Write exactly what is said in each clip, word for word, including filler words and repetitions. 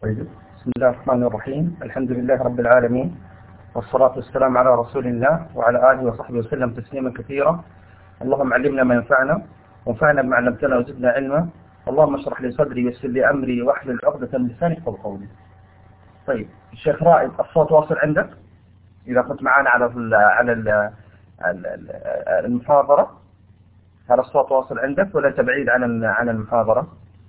طيب، بسم الله الرحمن الرحيم. الحمد لله رب العالمين، والصلاة والسلام على رسول الله وعلى آله وصحبه وسلم تسليما كثيرا. اللهم علمنا ما ينفعنا وانفعنا بما علمتنا وزدنا علما. اللهم اشرح لي صدري ويسر لي أمري واحلل عقدة من لساني يفقهوا قولي. طيب الشيخ رائد، الصوت واصل عندك؟ إذا كنت معنا على ال على ال المحاضرة، هل الصوت واصل عندك ولا أنت بعيد عن عن المحاضرة؟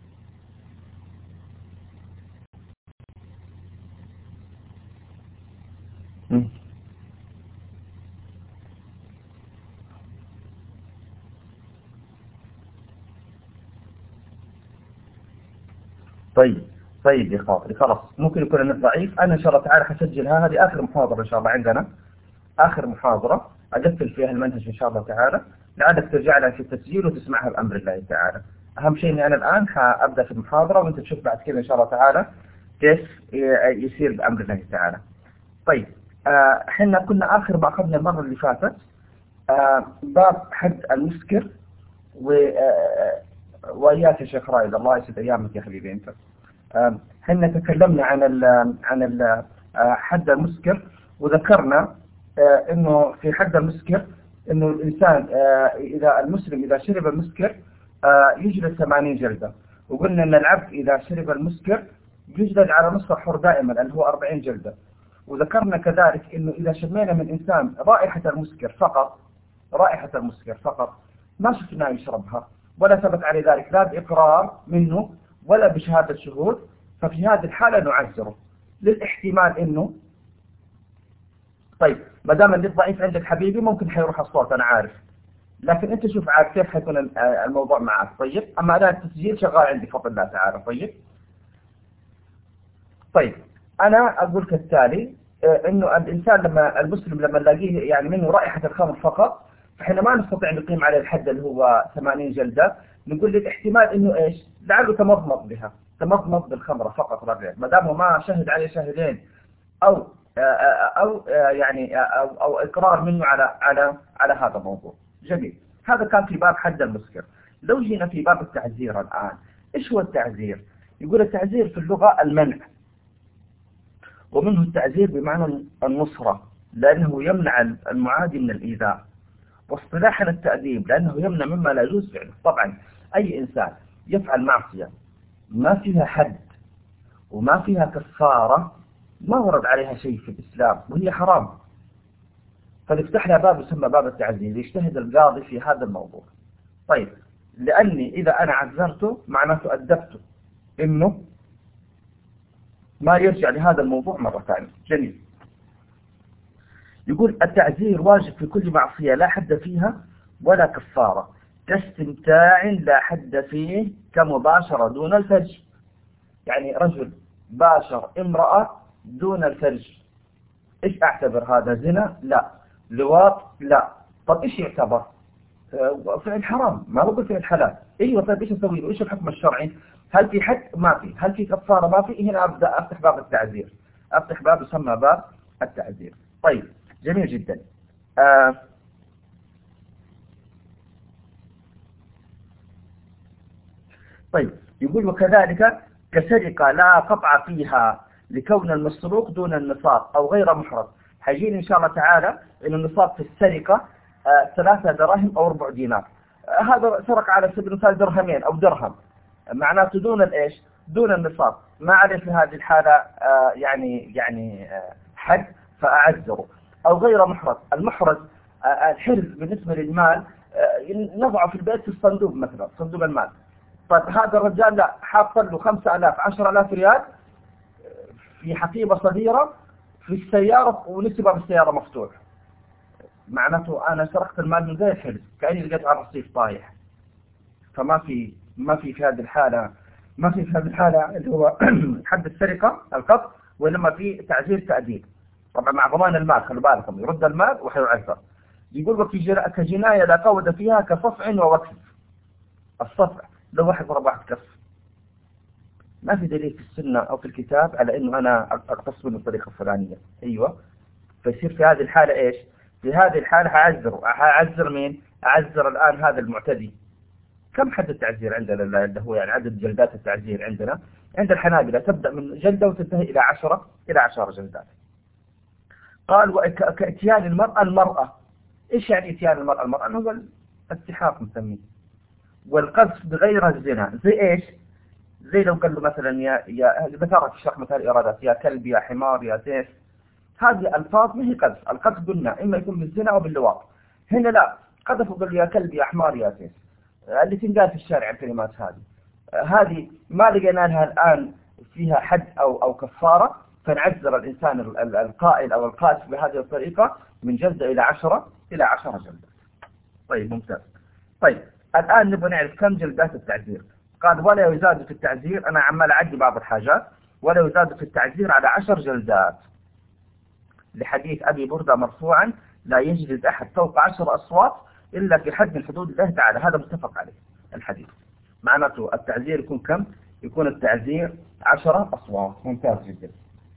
طيب طيب يا خاطري، خلاص ممكن يكون النت ضعيف. أنا إن شاء الله تعالى حسجلها، هذه آخر محاضرة إن شاء الله عندنا، آخر محاضرة أقفل فيها المنهج إن شاء الله تعالى، لعلك ترجع لها في التسجيل وتسمعها بأمر الله تعالى. أهم شيء إني أنا الآن حأبدأ في المحاضرة وأنت تشوف بعد كذا إن شاء الله تعالى كيف يصير بأمر الله تعالى. طيب آه حنا كنا آخر ما أخذنا المرة اللي فاتت آه باب حد المسكر، و آه وإياك يا شيخ رائد، الله يسعد أيامك يا حبيبي أنت. آه حنا تكلمنا عن ال عن ال آه حد المسكر، وذكرنا آه إنه في حد المسكر إنه الإنسان آه إذا المسلم إذا شرب المسكر آه يجلد ثمانين جلدة، وقلنا إن العبد إذا شرب المسكر يجلد على نصف الحر دائما اللي هو أربعين جلدة. وذكرنا كذلك إنه إذا شمينا من إنسان رائحة المسكر فقط، رائحة المسكر فقط، ما شفناه يشربها ولا ثبت عليه ذلك لا بإقرار منه ولا بشهادة شهود، ففي هذه الحالة نعذره للاحتمال إنه طيب ما دام النت ضعيف عندك حبيبي ممكن حيروح الصوت أنا عارف، لكن أنت شوف عاد كيف حيكون الموضوع معك. طيب أما أنا التسجيل شغال عندي بفضل الله تعالى. طيب طيب أنا أقول كالتالي إنه الإنسان لما المسلم لما نلاقيه يعني منه رائحة الخمر فقط، فإحنا ما نستطيع نقيم عليه الحد اللي هو ثمانين جلدة، نقول للاحتمال إنه إيش لعله تمضمض بها، تمضمض بالخمرة فقط رجع، ما دامه ما شهد عليه شاهدين أو أو يعني أو أو إقرار منه على على على هذا الموضوع. جميل، هذا كان في باب حد المسكر. لو جينا في باب التعزير الآن، إيش هو التعزير؟ يقول التعزير في اللغة المنع، ومنه التعزير بمعنى النصرة لأنه يمنع المعادي من الإيذاء، واصطلاحا التأديب لأنه يمنع مما لا يجوز فعله. طبعا أي إنسان يفعل معصية ما فيها حد وما فيها كفارة ما ورد عليها شيء في الإسلام وهي حرام، فنفتح لها باب يسمى باب التعزير، يجتهد القاضي في هذا الموضوع. طيب لأني إذا أنا عذرته معناته أدبته إنه ما يرجع لهذا الموضوع مرة ثانية. جميل، يقول التعزير واجب في كل معصية لا حد فيها ولا كفارة، كاستمتاع لا حد فيه كمباشرة دون الفرج. يعني رجل باشر امرأة دون الفرج، إيش أعتبر هذا؟ زنا؟ لا. لواط؟ لا. طب إيش يعتبر؟ آه فعل حرام، ما بقول فعل حلال. إيوه طيب إيش أسوي له؟ إيش الحكم الشرعي؟ هل في حد؟ ما في. هل في كفارة؟ ما في. هنا أبدأ أفتح باب التعزير، أفتح باب يسمى باب التعزير. طيب جميل جدا. آه طيب يقول وكذلك كسرقة لا قطع فيها لكون المسروق دون النصاب أو غير محرز. حيجينا إن شاء الله تعالى إن النصاب في السرقة آه ثلاثة دراهم أو ربع دينار. آه هذا سرق على سبيل المثال درهمين أو درهم، معناته دون الإيش؟ دون النصاب، ما عليه في هذه الحالة آه يعني يعني آه حد فأعذره. أو غير محرز. المحرز آه الحرز بالنسبة للمال آه نضعه في البيت في الصندوق مثلا، صندوق المال. طيب هذا الرجال لا، حاط له خمسة آلاف عشرة آلاف ريال في حقيبة صغيرة في السيارة ونسبة بالسيارة مفتوح، معناته أنا سرقت المال من غير حرز، كأني لقيت على الرصيف طايح. فما في ما في في هذه الحالة ما في في هذه الحالة اللي هو حد السرقة القطع، وإنما في تعزير تأديب. طبعا مع ضمان المال، خلوا بالكم يرد المال وحيعذر. يقول وفي كجناية لا قود فيها كصفع ووكف. الصفع لو واحد ضرب واحد كف، ما في دليل في السنة أو في الكتاب على إنه أنا أقتص منه الطريقة الفلانية. أيوة، فيصير في هذه الحالة إيش؟ في هذه الحالة هعذر هعذر مين؟ أعذر الآن هذا المعتدي. كم حد التعزير عندنا اللي هو يعني عدد جلدات التعزير عندنا؟ عند الحنابلة تبدأ من جلدة وتنتهي إلى عشرة إلى عشر جلدات. قال وكأتيان المرأة المرأة. إيش يعني إتيان المرأة المرأة؟ هو السحاق نسميه، والقذف بغير الزنا. زي إيش؟ زي لو قال له مثلا يا يا ذكرت الشرح مثال الإرادات، يا كلب يا حمار يا سيف، هذه ألفاظ ما هي قذف. القذف قلنا إما يكون بالزنا أو باللواط. هنا لا، قذف وقال له يا كلب يا حمار يا سيف، اللي تنقال في الشارع الكلمات هذه هذه ما لقينا لها الآن فيها حد أو أو كفارة، فنعذر الإنسان القائل أو القاذف بهذه الطريقة من جلدة إلى عشرة إلى عشرة جلدة. طيب ممتاز. طيب الآن نبغى نعرف كم جلدات التعزير. قال ولا يزاد في التعزير، أنا عمال أعدي بعض الحاجات، ولا يزاد في التعزير على عشر جلدات، لحديث أبي بردة مرفوعا لا يجلد أحد فوق عشر أصوات إلا في حد من حدود الله تعالى. هذا متفق عليه الحديث. معناته التعزير يكون كم؟ يكون التعزير عشرة أصوات. ممتاز جدا.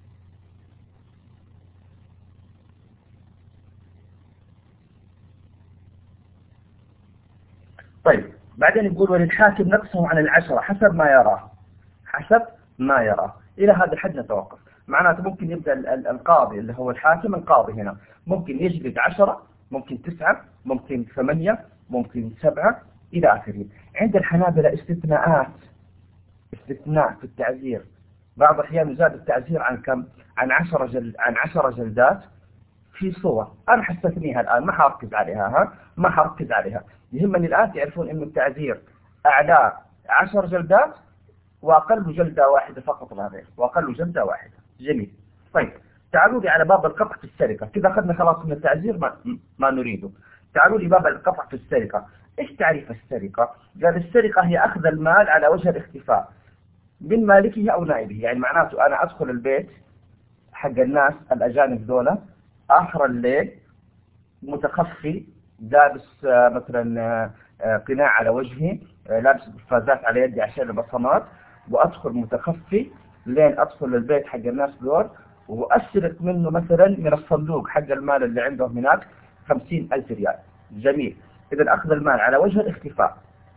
طيب بعدين يقول وللحاكم نقصه عن العشرة حسب ما يراه، حسب ما يراه. إلى هذا الحد نتوقف. معناته ممكن يبدأ القاضي اللي هو الحاكم القاضي هنا ممكن يجلد عشرة، ممكن تسعة، ممكن ثمانية، ممكن سبعة إلى آخره. عند الحنابلة استثناءات، استثناء في التعزير. بعض الأحيان يزاد التعزير عن كم؟ عن عشرة جل عن عشرة جلدات في صور. أنا حستثنيها الآن، ما حركز عليها، ها ما حركز عليها. يهمني الآن تعرفون إنه التعزير أعلى عشر جلدات وأقل جلدة واحدة فقط لا غير، وأقل جلدة واحدة. جميل. طيب تعالوا لي على باب القطع في السرقة. كذا أخذنا خلاص من التعزير ما, ما نريده. تعالوا لي باب القطع في السرقة. إيش تعريف السرقة؟ قال السرقة هي أخذ المال على وجه الاختفاء من مالكه أو نائبه. يعني معناته أنا أدخل البيت حق الناس الأجانب دولة آخر الليل متخفي، لابس مثلا قناع على وجهي، لابس قفازات على يدي عشان البصمات، وأدخل متخفي لين أدخل البيت حق الناس دول وأسرق منه مثلا من الصندوق حق المال اللي عندهم هناك خمسين ألف ريال. جميل. إذا أخذ المال على وجه الاختفاء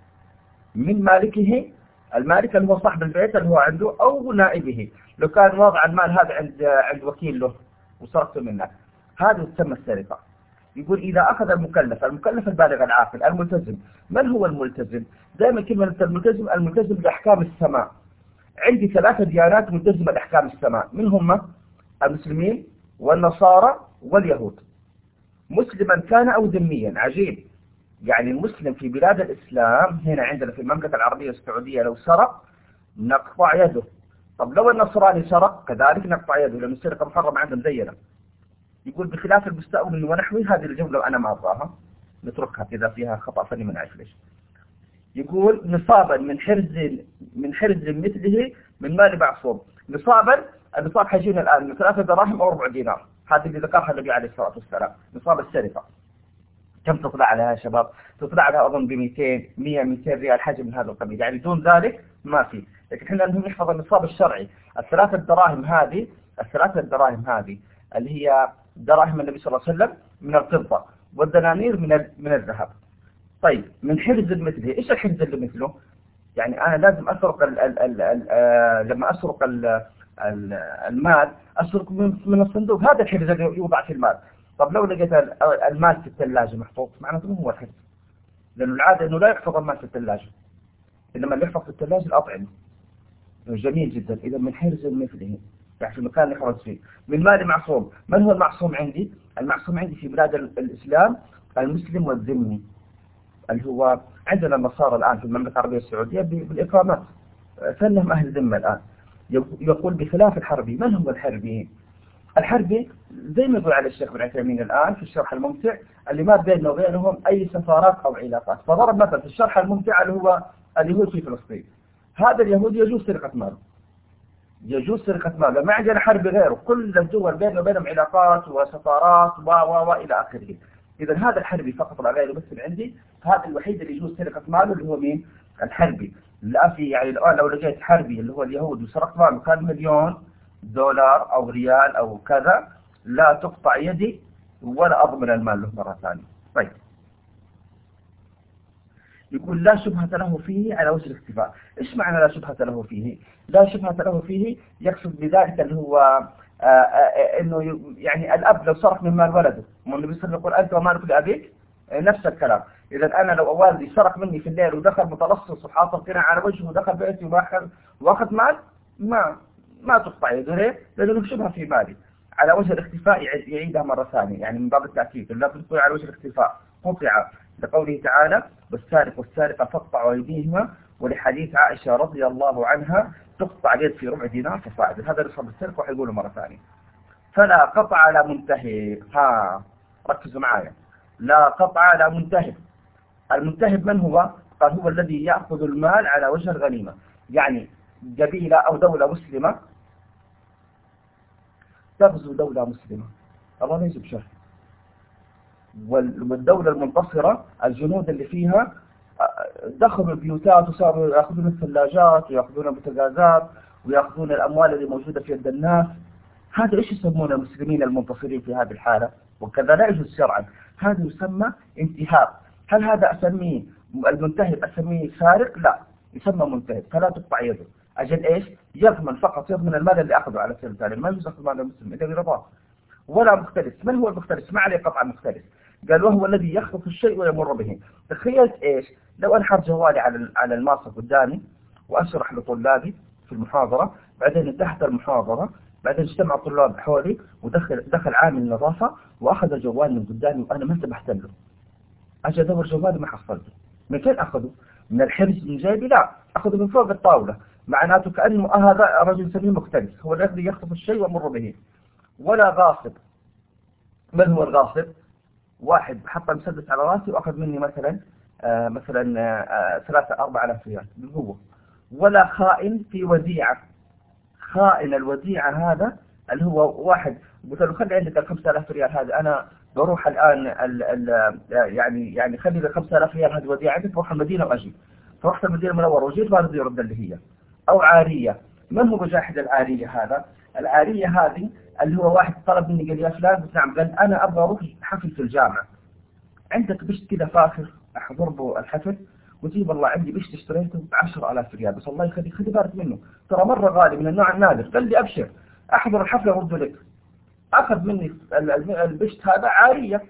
من مالكه، المالك اللي هو صاحب البيت اللي هو عنده، أو نائبه لو كان واضع المال هذا عند عند وكيل له وسرقته منه، هذا تسمى السرقة. يقول إذا أخذ المكلف، المكلف البالغ العاقل الملتزم. من هو الملتزم؟ دائما كلمة الملتزم، الملتزم بأحكام السماء. عندي ثلاثة ديانات ملتزمة بأحكام السماء، من هم؟ المسلمين والنصارى واليهود، مسلما كان أو ذميا. عجيب، يعني المسلم في بلاد الإسلام هنا عندنا في المملكة العربية السعودية لو سرق نقطع يده. طب لو النصراني سرق كذلك نقطع يده، لأن السرقة محرمة عندهم زينا. يقول بخلاف المستأمن ونحوه. هذه الجملة أنا ما أبغاها، نتركها إذا فيها خطأ فني ما نعرف ليش. يقول نصابا من حرز من حرز مثله من مال معصوم. نصابا، النصاب حيجينا الآن من ثلاثة دراهم أو ربع دينار. هذا اللي ذكرها النبي عليه الصلاة والسلام، نصاب السرقة. كم تطلع عليها يا شباب؟ تطلع عليها أظن ب مئتين مئة مئتين ريال، حاجة من هذا القبيل. يعني دون ذلك ما في. لكن احنا المهم نحفظ النصاب الشرعي. الثلاثة دراهم هذه، الثلاثة دراهم هذه اللي هي دراهم النبي صلى الله عليه وسلم من الفضة، والدنانير من من الذهب. طيب من حرز مثله. ايش الحرز اللي مثله؟ يعني انا لازم اسرق ال ال ال ال لما اسرق ال ال المال اسرق من, من الصندوق. هذا الحرز اللي يوضع في المال. طب لو لقيت المال في الثلاجة محفوظ، معناته مو هو الحرز، لانه العاده انه لا يحفظ المال في الثلاجة، انما اللي يحفظ في الثلاجة الاطعمة. جميل جدا. اذا من حرز مثله يعني في المكان اللي يحرز فيه. من مال معصوم. من هو المعصوم عندي؟ المعصوم عندي في بلاد الإسلام المسلم والذمي، اللي هو عندنا النصارى الآن في المملكة العربية السعودية بالإقامات، فإنهم أهل ذمة الآن. يقول بخلاف الحربي. من هو الحربي؟ الحربي زي ما يقول على الشيخ بن عثيمين الآن في الشرح الممتع اللي ما بيننا وبينهم أي سفارات أو علاقات. فضرب مثلا في الشرح الممتع اللي هو اليهود في فلسطين. هذا اليهودي يجوز سرقة ماله، يجوز سرقة ماله، ما عندنا حرب غيره. كل الدول بيننا وبينهم علاقات وسفارات و و و إلى آخره. إذا هذا الحربي فقط لا غير يمثل عندي. هذا الوحيد اللي يجوز سرقة ماله اللي هو مين؟ الحربي. لا في يعني الآن لو لقيت حربي اللي هو اليهود وسرقت ماله كان مليون دولار أو ريال أو كذا، لا تقطع يدي ولا أضمن المال له مرة ثانية. طيب يقول لا شبهة له فيه على وجه الاختفاء. إيش معنى لا شبهة له فيه؟ لا شبهة له فيه يقصد بذلك اللي هو آآ آآ إنه يعني الأب لو سرق من مال ولده، والنبي صلى الله عليه وسلم يقول أنت ومالك لأبيك، نفس الكلام. إذا أنا لو والدي سرق مني في الليل ودخل متلصص وحاط القناع على وجهه ودخل بيتي وأخذ وأخذ مال، ما ما تقطع يده. ليه؟ لأنه شبهة في مالي. على وجه الاختفاء يعيدها مرة ثانية، يعني من باب التأكيد، لا تقول على وجه الاختفاء قطع، لقوله تعالى والسارق والسارقة فاقطعوا أيديهما، ولحديث عائشة رضي الله عنها تقطع اليد في ربع دينار فصاعد. هذا نصب السرقة وحيقوله مرة ثانية. فلا قطع على منتهب. ها ركزوا معايا، لا قطع على منتهب. المنتهب من هو؟ قال هو الذي يأخذ المال على وجه الغنيمة. يعني قبيلة أو دولة مسلمة تغزو دولة مسلمة، الله ما يجب شر، والدولة المنتصرة الجنود اللي فيها دخلوا البيوتات وصاروا يأخذون الثلاجات ويأخذون البوتاجازات ويأخذون الأموال اللي موجودة في يد الناس. هذا إيش يسمون المسلمين المنتصرين في هذه الحالة؟ وكذا لا يجوز شرعا. هذا يسمى انتهاب. هل هذا أسميه المنتهب أسميه سارق؟ لا، يسمى منتهب، فلا تقطع يده. أجل إيش؟ يضمن فقط، يضمن المال اللي أخذه على سبيل المثال. ما يجوز أخذ مال المسلم إلا برضاه. ولا مختلس. من هو المختلس؟ ما عليه قطع مختلس. قال وهو الذي يخطف الشيء ويمر به. تخيلت إيش؟ لو أنا حاط جوالي على على الماسة قدامي وأشرح لطلابي في المحاضرة، بعدين انتهت المحاضرة، بعدين اجتمع الطلاب حولي ودخل دخل عامل نظافة وأخذ الجوال من قدامي وأنا ما انتبهت له. أجي أدور جوالي ما حصلته. من فين أخذه؟ من الحرز من جيبي؟ لا، أخذه من فوق الطاولة. معناته كأنه هذا رجل سمين مختلس، هو الذي يخطف الشيء ويمر به. ولا غاصب. من هو الغاصب؟ واحد حط المسدس على راسي وأخذ مني مثلا آه مثلا آه ثلاثة أربعة آلاف ريال بالقوة. ولا خائن في وديعة. خائن الوديعة هذا اللي هو واحد قلت له خلي عندك الخمسة آلاف ريال هذا، أنا بروح الآن ال ال يعني يعني خلي لي خمسة آلاف ريال هذه وديعة عندك، بروح المدينة وأجي. فرحت المدينة المنورة وجيت ما رضي يرد اللي هي. أو عارية. من هو بجاحد العارية هذا؟ العارية هذه اللي هو واحد طلب مني قال يا فلان، قلت نعم، قال أنا أبغى أروح حفل في الجامعة، عندك بشت كذا فاخر أحضر له الحفل، وجيب الله عندي بشت اشتريته ب عشرة آلاف ريال، بس الله يخليك خذي بالك منه ترى مرة غالي من النوع النادر. قال لي أبشر أحضر الحفلة وارد لك. أخذ مني البشت هذا عارية،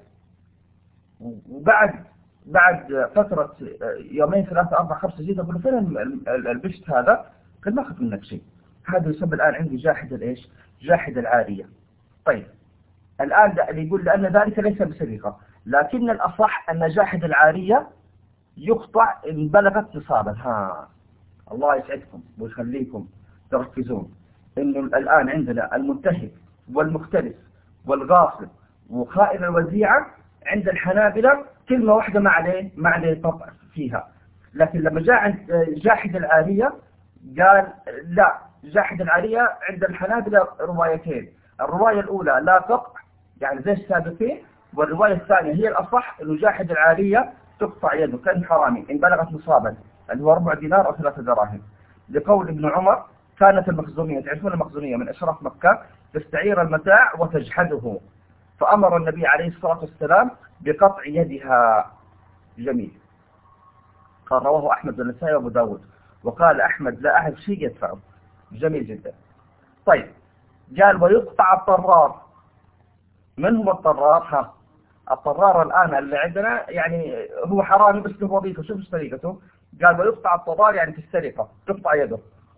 وبعد بعد فترة يومين ثلاثة أربعة خمسة جيت أقول له فين البشت هذا؟ قال ما أخذ منك شيء. هذا يسمى الآن عندي جاحد الإيش؟ جاحد العارية. طيب الآن اللي يقول لأن ذلك ليس بسرقة، لكن الأصح أن جاحد العارية يقطع إن بلغت نصابا. ها الله يسعدكم ويخليكم تركزون إنه الآن عندنا المنتهب والمختلس والغاصب وخائن الوديعة عند الحنابلة كلمة واحدة ما عليه ما عليه قطع فيها. لكن لما جاء عند جاحد العارية قال لا، جاحد العارية عند الحنابلة روايتين. الرواية الأولى لا قطع يعني زي السابقين، والرواية الثانية هي الأصح إنه جاحد العارية تقطع يده كان حرامي إن بلغت نصابا اللي هو ربع دينار أو ثلاثة دراهم. لقول ابن عمر كانت المخزومية، تعرفون المخزومية من أشراف مكة، تستعير المتاع وتجحده، فأمر النبي عليه الصلاة والسلام بقطع يدها. جميل. قال رواه أحمد والنسائي وأبو داود، وقال أحمد لا أعرف شيء يدفعه. جميل جدا. طيب قال ويقطع الطرار. من هو الطرار؟ ها الطرار الآن اللي عندنا يعني هو حرامي بس له وظيفة. شوف طريقته. قال ويقطع الطرار يعني في السرقة تقطع يده،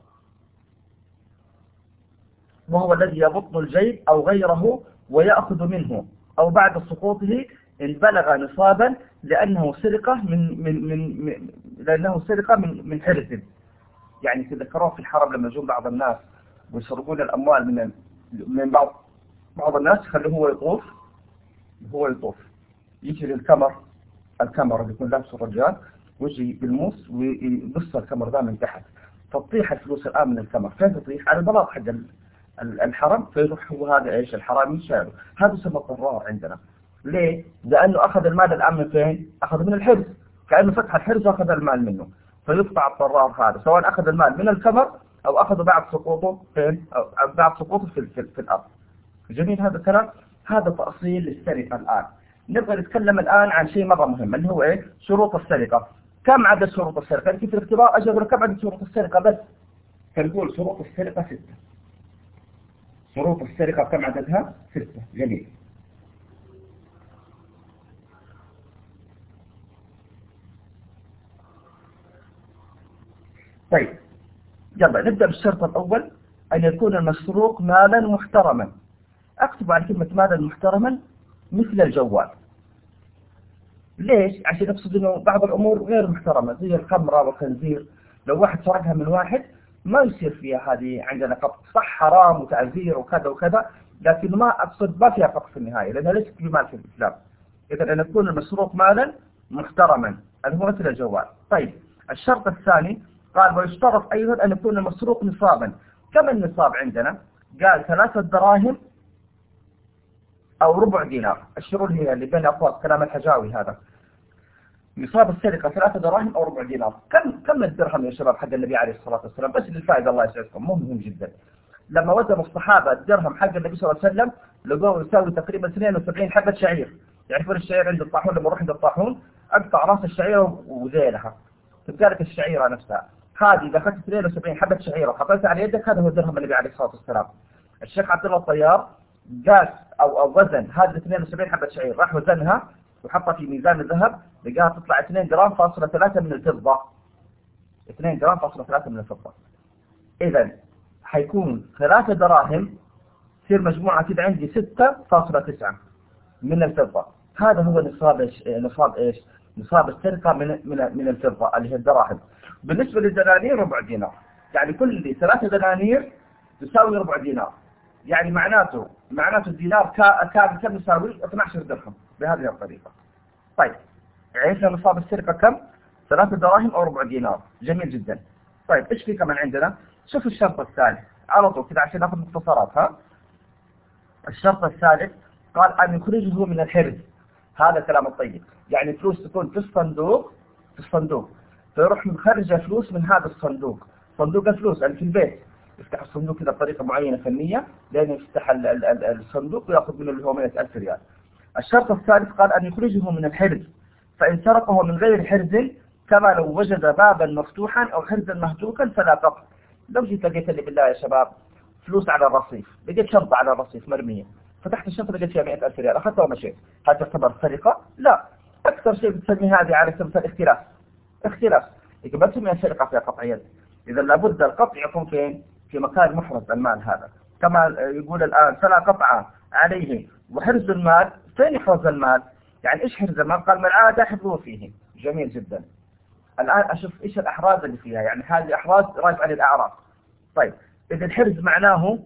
وهو الذي يبطن الجيب أو غيره ويأخذ منه أو بعد سقوطه إن بلغ نصابا لأنه سرقة من من من, من لأنه سرقة من من حرز. يعني تذكروه في الحرم لما يجون بعض الناس ويسرقون الأموال من من بعض بعض الناس يخلوه هو يطوف هو يطوف يجي للكمر الكمر اللي يكون لابسه الرجال ويجي بالموس ويبص الكمر ده من تحت، فتطيح الفلوس الآن من الكمر. فين تطيح؟ على البلاط حق الحرم، فيروح هو هذا ايش الحرامي شايله. هذا يسمى الطرار عندنا. ليه؟ لأنه أخذ المال الآن من فين؟ أخذ من الحرز، كأنه فتح الحرز وأخذ المال منه، فيقطع الطرار هذا سواء أخذ المال من الكمر أو أخذه بعد سقوطه فين؟ أو بعد سقوطه في, في, في الأرض. جميل هذا الكلام. هذا تأصيل للسرقة. الآن نبغى نتكلم الآن عن شيء مرة مهم اللي هو إيه؟ شروط السرقة. كم عدد شروط السرقة؟ يعني في الاختبار أجي أقول كم عدد شروط السرقة بس، فنقول شروط السرقة ستة. شروط السرقة كم عددها؟ ستة. جميل. طيب يلا نبدأ بالشرط الأول، أن يكون المسروق مالا محترما. أكتب على كلمة مالا محترما مثل الجوال. ليش؟ عشان أقصد أنه بعض الأمور غير محترمة زي الخمرة والخنزير، لو واحد سرقها من واحد ما يصير فيها هذه عندنا قبض، صح حرام وتعزير وكذا وكذا، لكن ما أقصد ما فيها قبض في النهاية لأنها ليست بمال في الإسلام. إذا أن يكون المسروق مالا محترما اللي هو مثل الجوال. طيب الشرط الثاني قال ويشترط أيضا أن يكون المسروق نصابا. كم النصاب عندنا؟ قال ثلاثة دراهم أو ربع دينار. الشروط هي اللي بين أقواس كلام الحجاوي هذا. نصاب السرقة ثلاثة دراهم أو ربع دينار. كم كم الدرهم يا شباب حق النبي عليه الصلاة والسلام؟ بس للفائدة الله يسعدكم، مو مهم جدا. لما وزنوا الصحابة الدرهم حق النبي صلى الله عليه وسلم لقوه يساوي تقريبا اثنين وسبعين حبة شعير. يعرفون الشعير عند الطاحون، لما نروح عند الطاحون أقطع راس الشعيرة وذيلها، تبقى لك الشعيرة نفسها. هذه إذا أخذت اثنين وسبعين حبة شعيرة وحطيتها على يدك هذا هو درهم النبي عليه الصلاة والسلام. الشيخ عبد الله الطيار قاس أو أو وزن هذه اثنين وسبعين حبة شعير، راح وزنها وحطها في ميزان الذهب لقاها تطلع اثنين جرام فاصلة ثلاثة من الفضة. اثنين جرام فاصلة ثلاثة من الفضة. إذا حيكون ثلاثة دراهم تصير مجموعة كده عندي ستة فاصلة تسعة من الفضة. هذا هو نصاب إيش؟ نصاب إيش؟ نصاب السرقة من من من الفضة اللي هي الدراهم. بالنسبة للدنانير ربع دينار، يعني كل ثلاثة دنانير تساوي ربع دينار. يعني معناته معناته الدينار كامل كم يساوي؟ اثني عشر درهم بهذه الطريقة. طيب عرفنا نصاب السرقة كم؟ ثلاثة دراهم أو ربع دينار. جميل جدا. طيب إيش في كمان عندنا؟ شوف الشرط الثالث على طول كده عشان ناخذ مختصرات. ها الشرط الثالث قال أن يخرجه من الحرز. هذا كلام الطيب، يعني فلوس تكون في الصندوق في الصندوق فيروح مخرج فلوس من هذا الصندوق، صندوق الفلوس اللي في البيت، يفتح الصندوق كذا بطريقة معينة فنية لأن يفتح ال ال ال الصندوق ويأخذ منه اللي هو مئة ألف ريال. الشرط الثالث قال أن يخرجه من الحرز، فإن سرقه من غير حرز كما لو وجد بابا مفتوحا أو حرزا مهتوكا فلا قبض. لو جيت لقيت لي بالله يا شباب فلوس على الرصيف، لقيت شنطة على الرصيف مرمية، فتحت الشنطة لقيت فيها مئة ألف ريال، أخذتها ومشيت، هل تعتبر سرقة؟ لا. أكثر شيء بتسمي هذه على سبيل الاختلاف. اختلاف يبقى ما تسميها سرقة فيها قطع يد. إذا لابد القطع يكون فين؟ في مكان محرز المال هذا. كما يقول الآن فلا قطع عليه وحرز المال. فين يحرز المال؟ يعني إيش حرز المال؟ قال من عاد حفظه فيه. جميل جدا. الآن أشوف إيش الأحراز اللي فيها، يعني هذه أحراز رايف عن الأعراض. طيب إذا الحرز معناه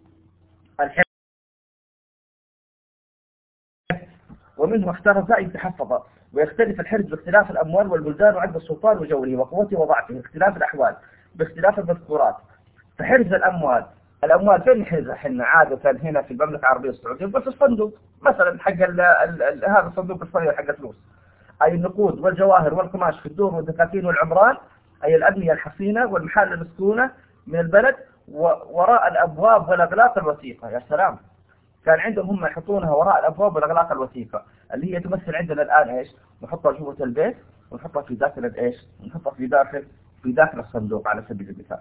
الحرز ومنه احترز أي تحفظ، ويختلف الحرز باختلاف الأموال والبلدان وعند السلطان وجوره وقوته وضعفه، اختلاف الأحوال باختلاف المذكورات. فحرز الأموال، الأموال فين نحرزها احنا عادة هنا في المملكة العربية السعودية؟ بس الصندوق مثلا حق ال ال ال هذا الصندوق الصغير حق الفلوس، أي النقود والجواهر والقماش في الدور والدكاكين والعمران، أي الأبنية الحصينة والمحال المسكونة من البلد وراء الأبواب والأغلاق الوثيقة. يا سلام، كان عندهم هم يحطونها وراء الأبواب والأغلاق الوثيقة اللي هي تمثل عندنا الآن إيش؟ نحطها جوة البيت ونحطها في داخل إيش؟ نحطها في داخل في داخل الصندوق على سبيل المثال.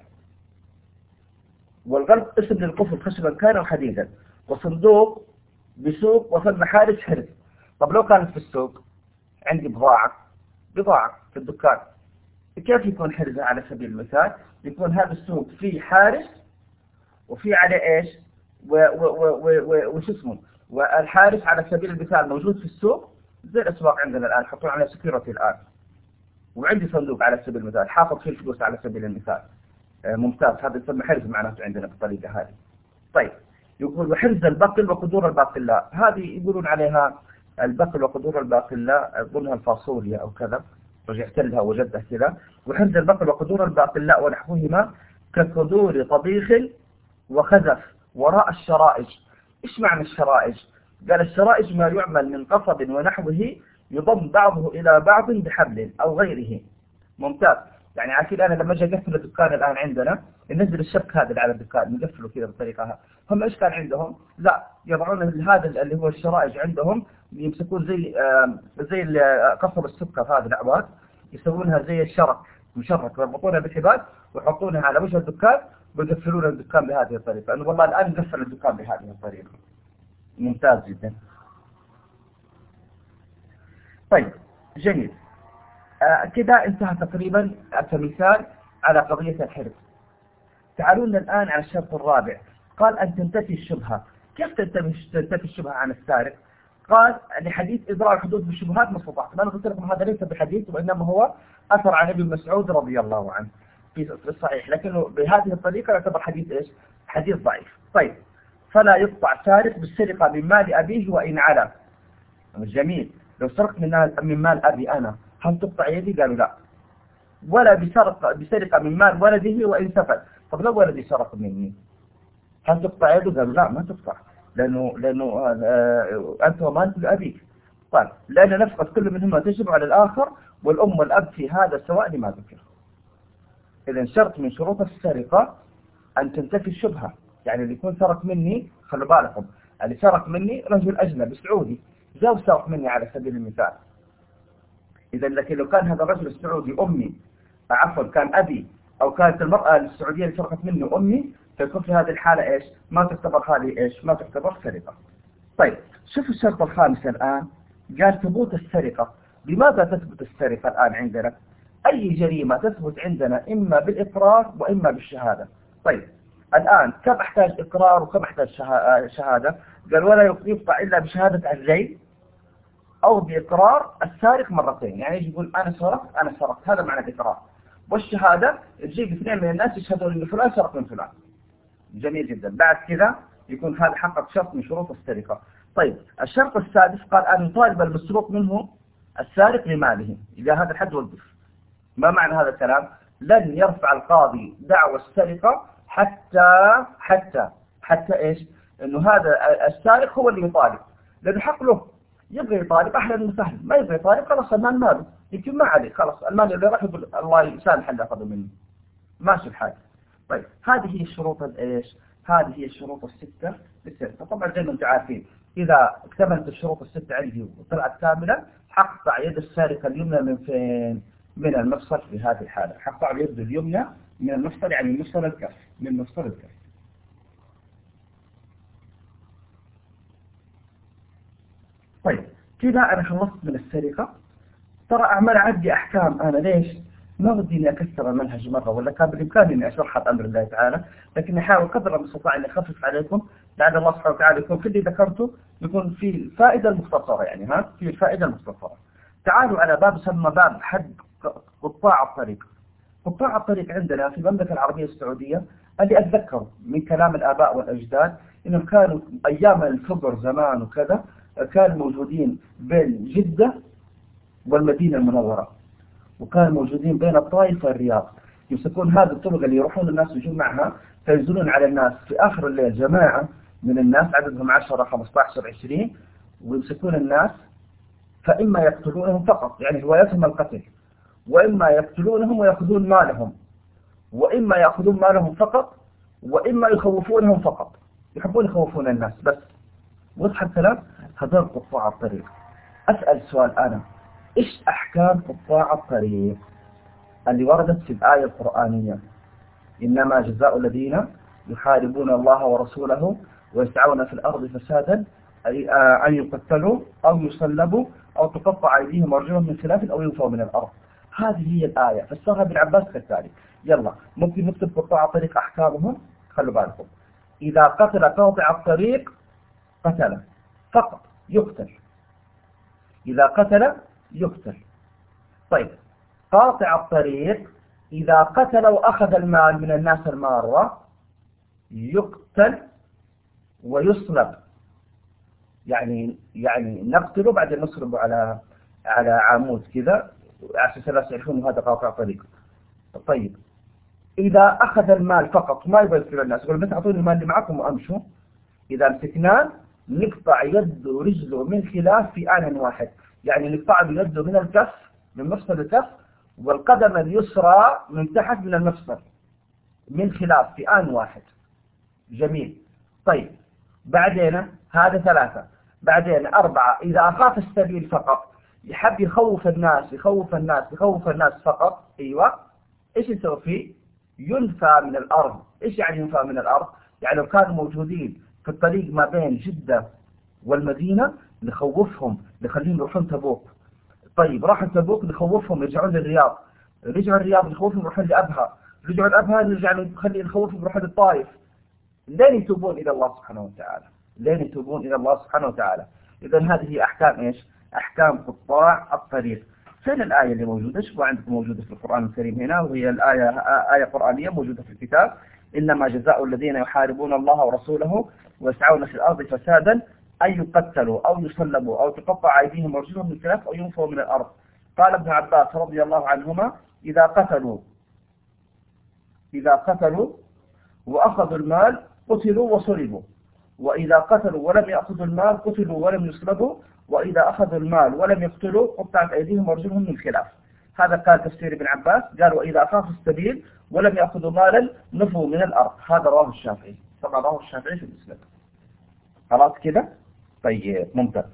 والغلق اسم للقفل خشبا كان وحديدا، وصندوق بسوق وثم حارس حرز. طب لو كانت في السوق عندي بضاعة بضاعة في الدكان، كيف يكون حرزها على سبيل المثال؟ يكون هذا السوق فيه حارس وفي عليه إيش؟ وش اسمه؟ والحارس على سبيل المثال موجود في السوق زي الأسواق عندنا الآن يحطون عليه سكيورتي الآن، وعندي صندوق على سبيل المثال حافظ فيه الفلوس على سبيل المثال. آه ممتاز، هذا يسمى حرز معناته عندنا بالطريقة هذه. طيب يقول وحرز البقل وقدور الباقلاء، هذه يقولون عليها البقل وقدور الباقلاء، أظنها الفاصوليا أو كذا، رجعت لها وجدتها كذا. وحرز البقل وقدور الباقلاء ونحوهما كقدور طبيخ وخزف وراء الشرائج. إيش معنى الشرائج؟ قال الشرائج ما يعمل من قصب ونحوه يضم بعضه إلى بعض بحبل أو غيره. ممتاز. يعني عارفين أنا لما أجي أقفل الدكان الآن عندنا ننزل الشبك هذا اللي على الدكان نقفله كذا بالطريقة. هم إيش كان عندهم؟ لا، يضعون هذا اللي هو الشرائج عندهم، يمسكون زي زي قصب السكر هذا الأعواد، يسوونها زي الشرك مشرك، يربطونها بالحبال ويحطونها على وجه الدكان ويقفلون الدكان بهذه الطريقة. أنه والله الآن نقفل الدكان بهذه الطريقة. ممتاز جدا. طيب جميل. آه كده انتهى تقريبا كمثال على قضية الحرز. تعالوا لنا الآن على الشرط الرابع. قال أن تنتفي الشبهة. كيف تنتفي الشبهة عن السارق؟ قال لحديث إضرار الحدود بالشبهات ما استطعت. أنا قلت لكم هذا ليس بحديث وإنما هو أثر عن ابن مسعود رضي الله عنه في الصحيح، لكنه بهذه الطريقة يعتبر حديث إيش؟ حديث ضعيف. طيب فلا يقطع سارق بالسرقة من مال أبيه وإن علا. جميل. لو سرقت من مال أبي أنا هل تقطع يدي؟ قالوا لا. ولا بسرقة بسرقة من مال ولده وإن سفل. طب لو ولدي سرق مني هل تقطع يده؟ قالوا لا ما تقطع، لأنه لأنه آه أنت ومال أبيك. طيب لأن نفقة كل منهما تجب على الآخر، والأم والأب في هذا سواء لما ذكر. إذا شرط من شروط السرقة أن تنتفي الشبهة. يعني اللي يكون سرق مني، خلوا بالكم، اللي سرق مني رجل أجنبي سعودي جاء سرق مني على سبيل المثال. إذا لكن لو كان هذا الرجل السعودي أمي، عفوا كان أبي، أو كانت المرأة السعودية اللي سرقت مني أمي، فيكون في هذه الحالة إيش؟ ما تعتبر هذه إيش؟ ما تعتبر سرقة. طيب شوفوا الشرط الخامس الآن. قال ثبوت السرقة. بماذا تثبت السرقة الآن عندنا؟ أي جريمة تثبت عندنا إما بالإقرار وإما بالشهادة. طيب الآن كم أحتاج إقرار وكم أحتاج شهادة؟ قال ولا يقطع إلا بشهادة الزين أو بإقرار السارق مرتين. يعني يجي يقول أنا سرقت أنا سرقت، هذا معنى الإقرار. والشهادة تجيب اثنين من الناس يشهدون أن فلان سرق من فلان. جميل جدا. بعد كذا يكون هذا حقق شرط من شروط السرقة. طيب الشرط السادس قال أن يطالب المسروق منه السارق لماله. إذا هذا الحد وقف. ما معنى هذا الكلام؟ لن يرفع القاضي دعوى السرقة حتى حتى حتى إيش؟ إنه هذا السارق هو اللي يطالب، لأنه حق له. يبغى يطالب أهلا وسهلا، ما يبغى يطالب خلاص المال ماله، يمكن ما عليه خلاص المال اللي راح يقول الله يسامح اللي أخذه منه، ماشي الحال. طيب هذه هي الشروط الإيش؟ هذه هي الشروط الستة للسرقة. طبعا زي ما أنتم عارفين إذا اكتملت الشروط الستة عندي وطلعت كاملة حقطع يد السارق اليمنى من فين؟ من المفصل. في هذه الحالة حقطع يد اليمنى من المفصل، يعني من مفصل الكف، من مفصل الكف. طيب كذا أنا خلصت من السرقة. ترى أعمل عندي أحكام أنا، ليش؟ ما بدي إني أكثر المنهج مرة، ولا كان بالإمكان إني أشرحها بأمر الله تعالى، لكن أحاول قدر المستطاع إني أخفف عليكم لعل الله سبحانه وتعالى يكون في اللي ذكرته يكون في الفائدة المختصرة، يعني ها في الفائدة المختصرة. تعالوا على باب سمى باب حد قطاع الطريق. قطاع الطريق عندنا في المملكة العربية السعودية اللي أتذكر من كلام الآباء والأجداد إنهم كانوا أيام الفقر زمان وكذا كانوا موجودين بين جدة والمدينة المنورة، وكانوا موجودين بين الطائف والرياض. يمسكون هذه الطرق اللي يروحون الناس يجون معها، فينزلون على الناس في آخر الليل جماعة من الناس عددهم عشرة خمسة عشر عشرين، ويمسكون الناس فإما يقتلونهم فقط، يعني هوايتهم القتل، وإما يقتلونهم ويأخذون مالهم، وإما يأخذون مالهم فقط، وإما يخوفونهم فقط. يحبون يخوفون الناس بس. وضح الكلام؟ هذول قطاع الطريق. أسأل سؤال أنا، إيش أحكام قطاع الطريق اللي وردت في الآية القرآنية؟ إنما جزاء الذين يحاربون الله ورسوله ويسعون في الأرض فسادا أن يقتلوا أو يصلبوا أو تقطع أيديهم وأرجلهم من خلاف أو ينفوا من الأرض. هذه هي الآية فسرها ابن عباس كالتالي. يلا ممكن نكتب قطاع الطريق أحكامهم. خلوا بالكم، إذا قتل قاطع الطريق قتل فقط يقتل، إذا قتل يقتل. طيب قاطع الطريق إذا قتل وأخذ المال من الناس المارة يقتل ويصلب، يعني يعني نقتله بعد نصلبه على على عمود كذا عشان الناس يعرفون هذا قاطع طريق. طيب إذا أخذ المال فقط ما يبغى يقتل الناس، يقول بس أعطوني المال اللي معكم وأمشوا، إذا مسكناه نقطع يده ورجله من خلاف في آن واحد، يعني نقطع يده من الكف من مفصل الكف، والقدم اليسرى من تحت من المفصل من خلاف في آن واحد. جميل. طيب بعدين هذا ثلاثة. بعدين أربعة إذا أخاف السبيل فقط، يحب يخوف الناس يخوف الناس يخوف الناس فقط، أيوة، إيش يسوي فيه؟ ينفى من الأرض. إيش يعني ينفى من الأرض؟ يعني لو كانوا موجودين في الطريق ما بين جدة والمدينة نخوفهم نخليهم يروحون تبوك. طيب راحوا تبوك نخوفهم يرجعون للرياض، رجعوا الرياض نخوفهم يروحون لأبها، رجعوا لأبها نرجع نخلي نخوفهم يروحون للطائف، لين يتوبون إلى الله سبحانه وتعالى، لين يتوبون إلى الله سبحانه وتعالى. إذا هذه هي أحكام إيش؟ أحكام قطاع الطريق. فين الآية اللي موجودة؟ شوفوا عندكم موجودة في القرآن الكريم هنا، وهي الآية آية قرآنية موجودة في الكتاب: إنما جزاء الذين يحاربون الله ورسوله ويسعون في الأرض فسادا أن يقتلوا أو يصلبوا أو تقطع أيديهم وأرجلهم من خلاف أو ينفوا من الأرض. قال ابن عباس رضي الله عنهما: إذا قتلوا إذا قتلوا وأخذوا المال قتلوا وصلبوا، وإذا قتلوا ولم يأخذوا المال قتلوا ولم يصلبوا، وإذا أخذوا المال ولم يقتلوا قطعت أيديهم وأرجلهم من خلاف. هذا قال تفسير ابن عباس. قال: وإذا أخافوا السبيل ولم يأخذوا مالا نفوا من الأرض. هذا رواه الشافعي، طبعا رواه الشافعي في الإسلام. خلاص كده؟ طيب ممتاز.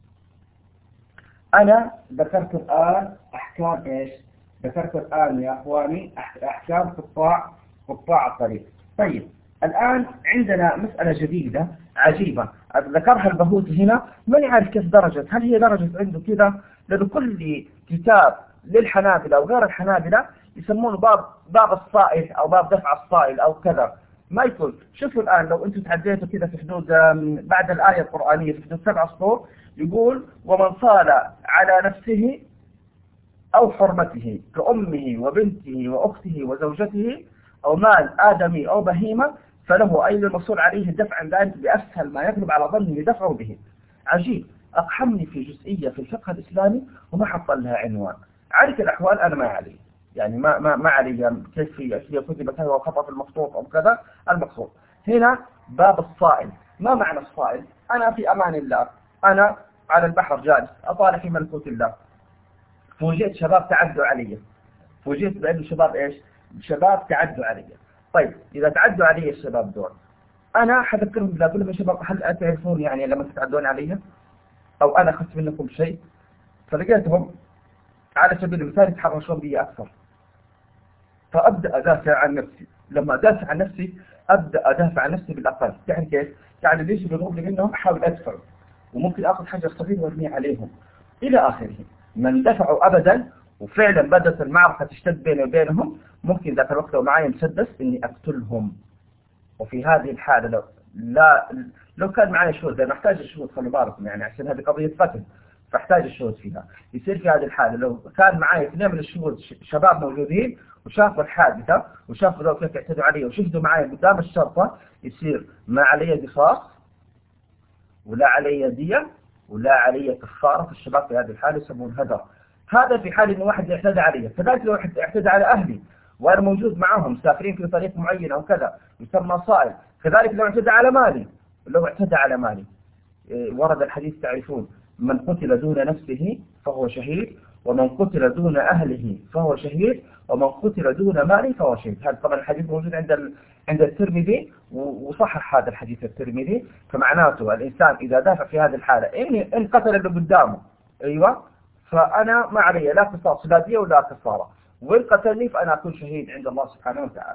أنا ذكرت الآن أحكام إيش؟ ذكرت الآن يا أخواني أحكام قطاع قطاع الطريق. طيب الآن عندنا مسألة جديدة عجيبة ذكرها البهوتي هنا، ما نعرف كيف درجة، هل هي درجة عنده كذا؟ لأنه كل كتاب للحنابلة أو غير الحنابلة يسمونه باب باب الصائل أو باب دفع الصائل أو كذا، ما يكون. شوفوا الآن لو أنتم تعديتوا كذا في حدود بعد الآية القرآنية في حدود سبع سطور يقول: ومن صال على نفسه أو حرمته كأمه وبنته وأخته وزوجته أو مال آدمي أو بهيمة فله أي المصول عليه الدفع عن ذلك بأسهل ما يغلب على ظنه دفعه به. عجيب، أقحمني في جزئية في الفقه الإسلامي وما حط لها عنوان. عارف الأحوال أنا ما علي، يعني ما ما ما علي يعني كيف هي كتبت هذا وخطأ في المخطوط أو كذا. المقصود هنا باب الصائل. ما معنى الصائل؟ أنا في أمان الله، أنا على البحر جالس أطالع في ملكوت الله، فوجئت شباب تعدوا علي، فوجئت بأن شباب إيش؟ شباب تعدوا علي. طيب إذا تعدوا علي الشباب دول أنا حذكرهم بالله، أقول لهم يا شباب هل تعرفون يعني لما تتعدون علي أو أنا أخذت منكم شيء؟ فلقيتهم على سبيل المثال يتحرشون بي أكثر، فأبدأ أدافع عن نفسي. لما أدافع عن نفسي أبدأ أدافع عن نفسي بالأقل. يعني كيف؟ يعني ليش بيضرب لي منهم أحاول أدفع، وممكن أخذ حجر صغير وارميه عليهم إلى آخره. من دفعوا أبدا وفعلا بدأت المعركة تشتد بيني وبينهم، ممكن ذاك الوقت لو معي مسدس إني أقتلهم. وفي هذه الحالة لو لا لو كان معي شهود، لأن أحتاج الشهود، خلوا بالكم يعني عشان هذه قضية قتل فاحتاج الشهود فيها. يصير في هذه الحالة لو كان معي اثنين من الشهود شباب موجودين وشافوا الحادثة وشافوا لو كيف يعتدوا علي وشهدوا معي قدام الشرطة، يصير ما علي قصاص ولا علي دية ولا علي كفارة. الشباب في هذه الحالة يسمون هدر. هذا في حال إنه واحد يعتدى علي. كذلك لو واحد يعتدى على أهلي وأنا موجود معهم مسافرين في طريق معين أو كذا يسمى صائل. كذلك لو اعتدى على مالي، لو اعتدى على مالي ورد الحديث تعرفون: من قتل دون نفسه فهو شهيد، ومن قتل دون أهله فهو شهيد، ومن قتل دون ماله فهو شهيد. هذا طبعا الحديث موجود عند عند الترمذي وصحح هذا الحديث الترمذي. فمعناته الإنسان إذا دافع في هذه الحالة إن إن قتل اللي قدامه أيوة فأنا ما علي لا قصاص لا دية ولا كفارة، وإن قتلني فأنا أكون شهيد عند الله سبحانه وتعالى.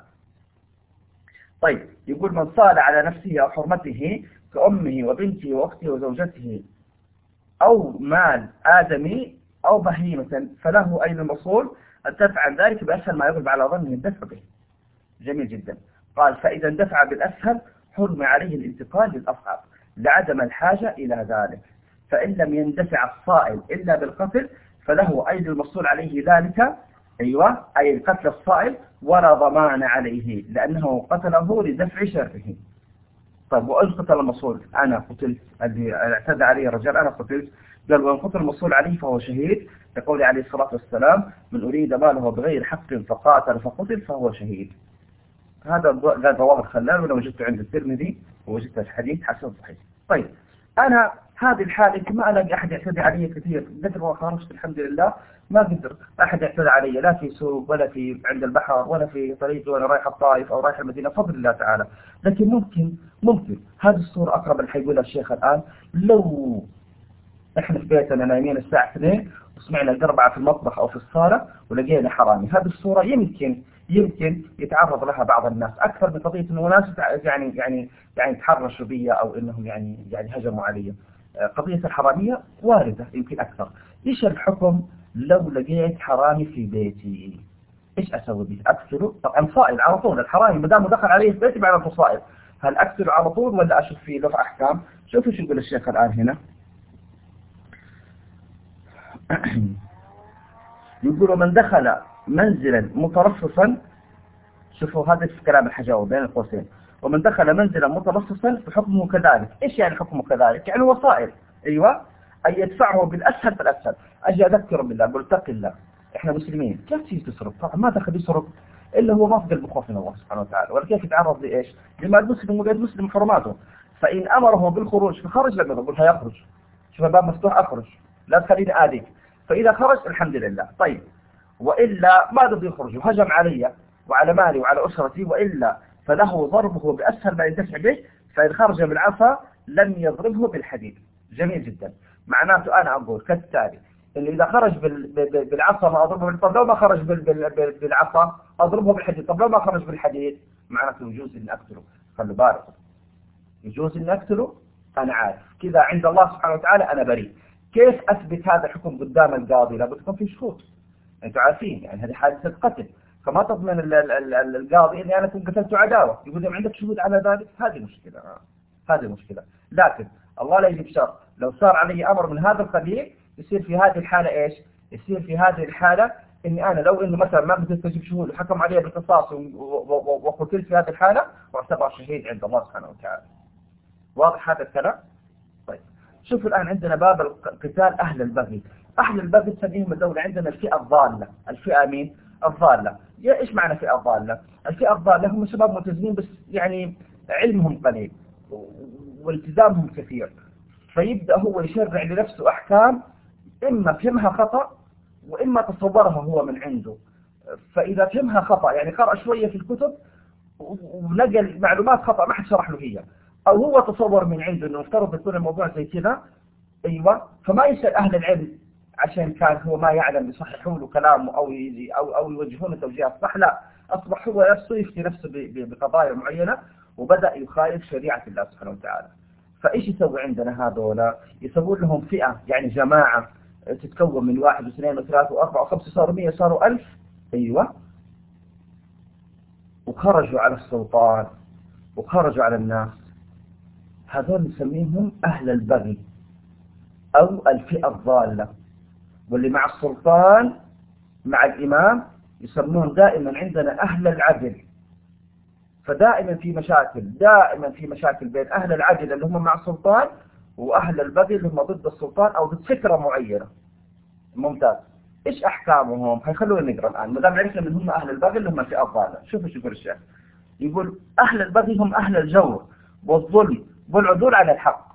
طيب يقول: من صال على نفسه أو حرمته كأمه وبنته وأخته وزوجته أو مال آدمي أو بهيمة فله أين المصول الدفع عن ذلك بأسهل ما يغلب على ظنه الدفع به. جميل جدا. قال: فإذا اندفع بالأسهل حرم عليه الانتقال للأصعب لعدم الحاجة إلى ذلك. فإن لم يندفع الصائل إلا بالقتل فله أين المصول عليه ذلك، أيوة أي القتل الصائل، ولا ضمان عليه لأنه قتله لدفع شره. طيب وإن قتل المصول؟ أنا قتلت، اللي اعتدى علي الرجال أنا قتلت. قال: وإن قتل المصول عليه فهو شهيد، لقول عليه الصلاة والسلام: من أريد ماله بغير حق فقاتل فقتل فهو شهيد. هذا رواه الخلال وأنا وجدته عند الترمذي ووجدت الحديث حسن صحيح. طيب أنا هذه الحالة ما ألاقي أحد يعتدي علي كثير، قدر وخرجت الحمد لله ما قدر أحد يعتدي علي لا في سوق ولا في عند البحر ولا في طريقي وأنا رايح الطائف أو رايح المدينة بفضل الله تعالى. لكن ممكن ممكن هذه الصورة أقرب اللي حيقولها الشيخ الآن، لو احنا في بيتنا نايمين الساعة اثنين وسمعنا القربعة في المطبخ او في الصالة ولقينا حرامي، هذه الصورة يمكن يمكن يتعرض لها بعض الناس اكثر من قضية انه ناس يعني يعني يعني تحرشوا بي او انهم يعني يعني هجموا علي. قضية الحرامية واردة يمكن اكثر. ايش الحكم لو لقيت حرامي في بيتي؟ ايش اسوي به؟ اقتله؟ طبعا صائل على طول، الحرامي ما دام دخل علي في بيتي معناته صائل، هل اقتله على طول ولا اشوف فيه له احكام؟ شوفوا شو يقول الشيخ الان هنا. يقول من دخل منزلا مترصصا، شوفوا هذا في كلام الحجاوي بين القوسين، ومن دخل منزلا مترصصا فحكمه كذلك. ايش يعني حكمه كذلك؟ يعني وسائل، ايوه، ان يدفعه بالاسهل فالاسهل. اجي اذكره بالله اقول اتق الله، احنا مسلمين، كيف تيجي تسرق؟ طبعا ما دخل يسرق الا هو ما في قلبه خوف من الله سبحانه وتعالى، ولا كيف يتعرض لايش؟ لما المسلم وغير المسلم حرماته. فان امره بالخروج فخرج لما بقول هيخرج، شوف الباب مفتوح اخرج، لا تخليني آذيك. فاذا خرج الحمد لله. طيب والا ما رضي يخرج وهجم علي وعلى مالي وعلى اسرتي، والا فله ضربه باسهل ما يندفع به، فان خرج بالعصا لم يضربه بالحديد. جميل جدا. معناته انا اقول كالتالي، انه اذا خرج بالعصا ما اضربه بالحديد، طب لو ما خرج بالعصا اضربه بالحديد، طب لو ما خرج بالحديد معناته يجوز ان اقتله. خلوا بالكم، يجوز ان اقتله، انا عارف كذا عند الله سبحانه وتعالى انا بريء. كيف اثبت هذا الحكم قدام القاضي؟ لابد تكون في شهود، انتم عارفين يعني هذه حادثه قتل، فما تضمن ال ال ال القاضي اني انا كنت قتلت عداوه، يقول لهم عندك شهود على ذلك؟ هذه مشكله، هذه مشكله. لكن الله لا يجيب شر، لو صار علي امر من هذا القبيل يصير في هذه الحاله ايش؟ يصير في هذه الحاله اني انا لو انه مثلا ما قدرت اجيب شهود وحكم علي بالقصاص وقتلت في هذه الحاله واعتبر شهيد عند الله سبحانه وتعالى. واضح هذا الكلام؟ طيب شوفوا الآن عندنا باب قتال أهل البغي. أهل البغي تسميهم الدولة عندنا الفئة الضالة. الفئة مين؟ الضالة. يا إيش معنى فئة الضالة؟ الفئة الضالة هم شباب ملتزمين بس يعني علمهم قليل والتزامهم كثير، فيبدأ هو يشرع لنفسه أحكام إما فهمها خطأ وإما تصورها هو من عنده. فإذا فهمها خطأ يعني قرأ شوية في الكتب ونقل معلومات خطأ ما حد شرح له هي، أو هو تصور من عنده أنه افترض يكون الموضوع زي كذا، أيوة، فما يسأل أهل العلم عشان كان هو ما يعلم يصححوا له كلامه أو أو أو يوجهون له توجيهات صح، لا، أصبح هو نفسه يفتي نفسه بقضايا معينة وبدأ يخالف شريعة الله سبحانه وتعالى. فإيش يسوي عندنا هذولا؟ يسوون لهم فئة، يعني جماعة تتكون من واحد واثنين وثلاثة وأربعة وخمسة، صاروا مية، صاروا ألف، أيوة، وخرجوا على السلطان وخرجوا على الناس. هذول نسميهم أهل البغي أو الفئة الضالة. واللي مع السلطان مع الإمام يسمون دائما عندنا أهل العدل. فدائما في مشاكل، دائما في مشاكل بين أهل العدل اللي هم مع السلطان وأهل البغي اللي هم ضد السلطان أو ضد فكرة معينة. ممتاز. إيش أحكامهم؟ هيخلونا نقرأ الآن ما دام عرفنا من هم أهل البغي اللي هم الفئة الضالة. شوفوا شو يقول الشيخ. يقول أهل البغي هم أهل الجور والظلم والعدول على الحق.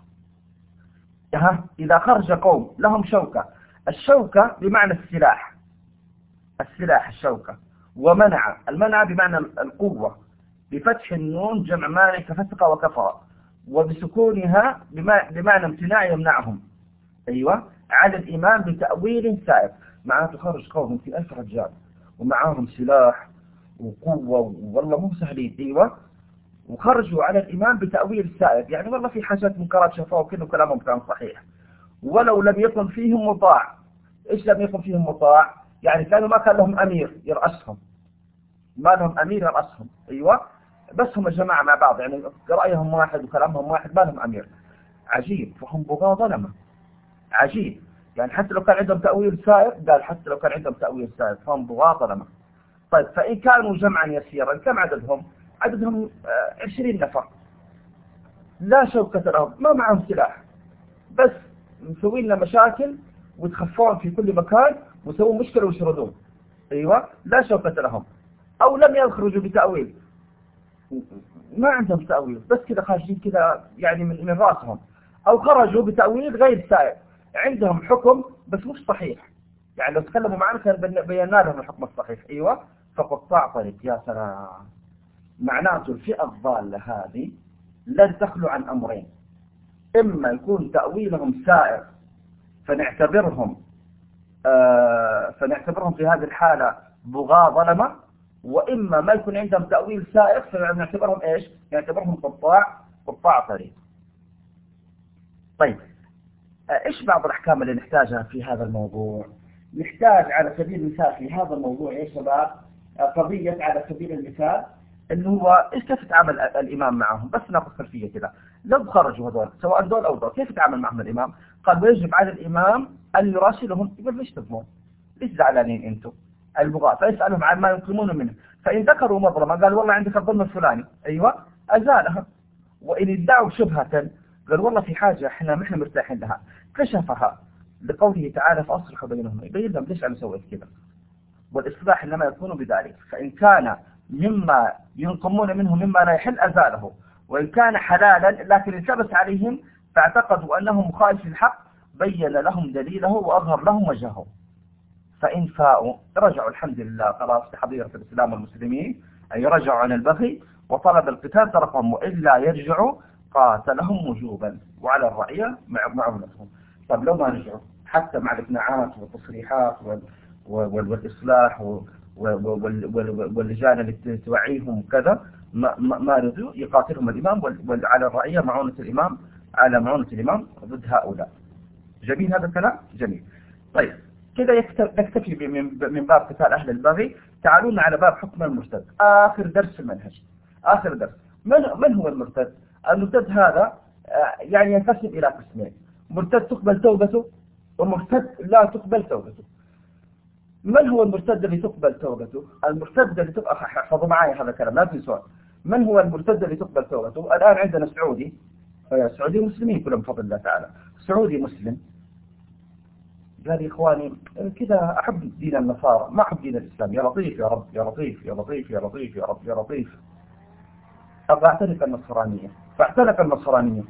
إذا خرج قوم لهم شوكة، الشوكة بمعنى السلاح، السلاح الشوكة، ومنع، المنع بمعنى القوة، بفتح النون جمع مانع كفتق وكفر، وبسكونها بمعنى امتناع يمنعهم، أيوة، على الإمام بتأويل سائر. معناته خرج قوم في ألف رجال ومعاهم سلاح وقوة والله مو سهلين، أيوة، وخرجوا على الإمام بتأويل سائر، يعني والله في حاجات منكرات شافوها وكله كلامهم كان صحيح، ولو لم يكن فيهم مطاع. إيش لم يكن فيهم مطاع؟ يعني كانوا ما كان لهم أمير يرأسهم، ما لهم أمير يرأسهم، أيوة، بس هم الجماعة مع بعض يعني رأيهم واحد وكلامهم واحد، ما لهم أمير. عجيب، فهم بغاة ظلمة. عجيب، يعني حتى لو كان عندهم تأويل سائر، قال حتى لو كان عندهم تأويل سائر فهم بغاة ظلمة. طيب فإن كانوا جمعا يسيرا، كم عددهم؟ عددهم عشرين نفر، لا شوكة لهم، ما معهم سلاح، بس مسوين لنا مشاكل وتخفون في كل مكان ويسوون مشكلة ويشردون، أيوة، لا شوكة لهم. أو لم يخرجوا بتأويل، ما عندهم تأويل، بس كذا خارجين كذا يعني من, من رأسهم، أو خرجوا بتأويل غير سائر، عندهم حكم بس مش صحيح، يعني لو تكلموا معنا كان بينا لهم الحكم الصحيح، أيوة، فقطاع طريق. يا سلام. معناته الفئة الضالة هذه لن تخلو عن أمرين، إما يكون تأويلهم سائر فنعتبرهم آه فنعتبرهم في هذه الحالة بغاة ظلمة، وإما ما يكون عندهم تأويل سائغ فنعتبرهم إيش؟ نعتبرهم قطاع قطاع طريق. طيب آه إيش بعض الأحكام اللي نحتاجها في هذا الموضوع؟ نحتاج على سبيل المثال في هذا الموضوع يا شباب قضية على سبيل المثال اللي هو إيش كيف يتعامل الإمام معهم. بس ناخذ خلفية كذا، لو خرجوا هذول سواء دول أو دول كيف يتعامل معهم الإمام؟ قال ويجب على الإمام أن يراسلهم. يقول ليش تظلمون؟ ليش زعلانين أنتم البغاة؟ فيسألهم عن ما ينقمون منه، فإن ذكروا مظلمة قال والله عندك الظلم الفلاني، أيوة أزالها. وإن ادعوا شبهة قال والله في حاجة احنا ما احنا مرتاحين لها، كشفها لقوله تعالى فأصلحوا بينهم. يبين لهم ليش أنا سويت كذا، والإصلاح إنما يكون بذلك. فإن كان مما ينقمون منه مما لا يحل أزاله، وإن كان حلالا لكن التبس عليهم فاعتقدوا أنه مخالف للحق بين لهم دليله وأظهر لهم وجهه. فإن فاءوا رجعوا الحمد لله خلاص بحضيرة الإسلام والمسلمين، أي رجعوا عن البغي وطلب القتال تركهم، وإلا يرجعوا قاتلهم وجوبا وعلى الرعية معونتهم. طب لو ما رجعوا حتى مع الإقناعات والتصريحات وال والإصلاح واللجان اللي توعيهم وكذا ما, ما رضوا، يقاتلهم الإمام وعلى الرعية معونة الإمام على معونة الإمام ضد هؤلاء. جميل هذا الكلام؟ جميل. طيب كذا نكتفي من باب قتال أهل البغي. تعالونا على باب حكم المرتد، آخر درس المنهج، آخر درس. من, من هو المرتد؟ المرتد هذا يعني ينقسم إلى قسمين: مرتد تقبل توبته ومرتد لا تقبل توبته. من هو المرتد اللي تقبل توبته؟ المرتد اللي تقبل، احفظوا معي هذا الكلام لا تنسوا. من هو المرتد اللي تقبل توبته؟ الآن عندنا سعودي، سعودي مسلمين كلهم بفضل الله تعالى، سعودي مسلم قال لي إخواني كذا أحب دين النصارى ما أحب دين الإسلام، يا لطيف يا رب يا لطيف يا لطيف يا لطيف يا رب يا لطيف، أبغى أعتنق النصرانية. فاعتنق النصرانية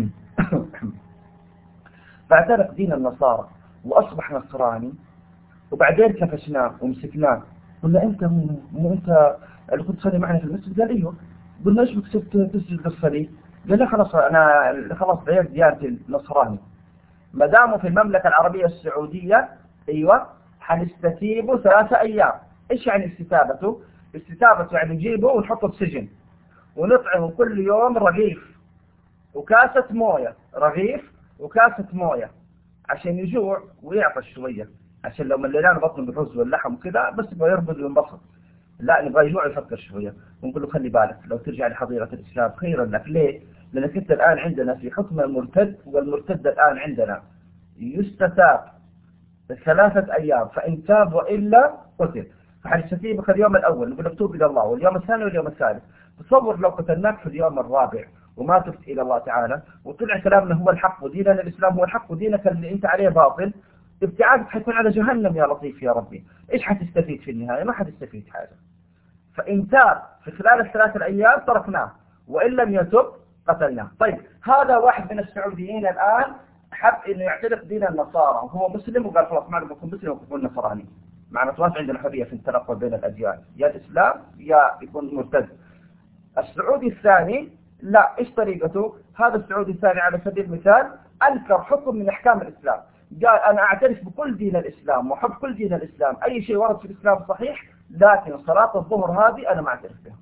فاعتنق دين النصارى وأصبح نصراني، وبعدين كفشناه ومسكناه قلنا أنت مو أنت اللي كنت تصلي معنا في المسجد؟ قال أيوه. قلنا إيش بك تسجد للصليب؟ قال لا خلاص أنا خلاص غيرت ديانتي النصراني. ما داموا في المملكة العربية السعودية أيوه حنستتيبه ثلاثة أيام. إيش يعني استتابته؟ استتابته يعني نجيبه ونحطه في سجن ونطعمه كل يوم رغيف وكاسة موية، رغيف وكاسة موية عشان يجوع ويعطش شوية، عشان لو ملينا بطنه بالرز واللحم وكذا بس يبغى يربط وينبسط. لا نبغى يجوع يفكر شوية، ونقول له خلي بالك لو ترجع لحضيرة الإسلام خيرا لك. ليه؟ لأنك أنت الآن عندنا في حكم المرتد، والمرتد الآن عندنا يستتاب ثلاثة أيام، فإن تاب وإلا قتل. فحنستتيبك اليوم الأول نقول لك توب إلى الله، واليوم الثاني واليوم الثالث. تصور لو قتلناك في اليوم الرابع وما تبت إلى الله تعالى وطلع كلامنا هو الحق وديننا الإسلام هو الحق ودينك اللي أنت عليه باطل، ابتعادك حيكون على جهنم يا لطيف يا ربي. إيش حتستفيد في النهاية؟ ما حتستفيد حاجة. فإن تاب في خلال الثلاث الأيام تركناه، وإن لم يتب قتلناه. طيب هذا واحد من السعوديين الآن حب إنه يعترف دين النصارى وهو مسلم وقال خلاص ما أقدر أكون مسلم وأكون نصراني. معنى توافق عندنا حرية في التنقل بين الأديان، يا الإسلام يا يكون مرتد. السعودي الثاني لا، إيش طريقته؟ هذا السعودي الثاني على سبيل المثال أنكر حكم من أحكام الإسلام، قال أنا أعترف بكل دين الإسلام وحب كل دين الإسلام، أي شيء ورد في الإسلام صحيح، لكن صلاة الظهر هذه أنا ما أعترف بها.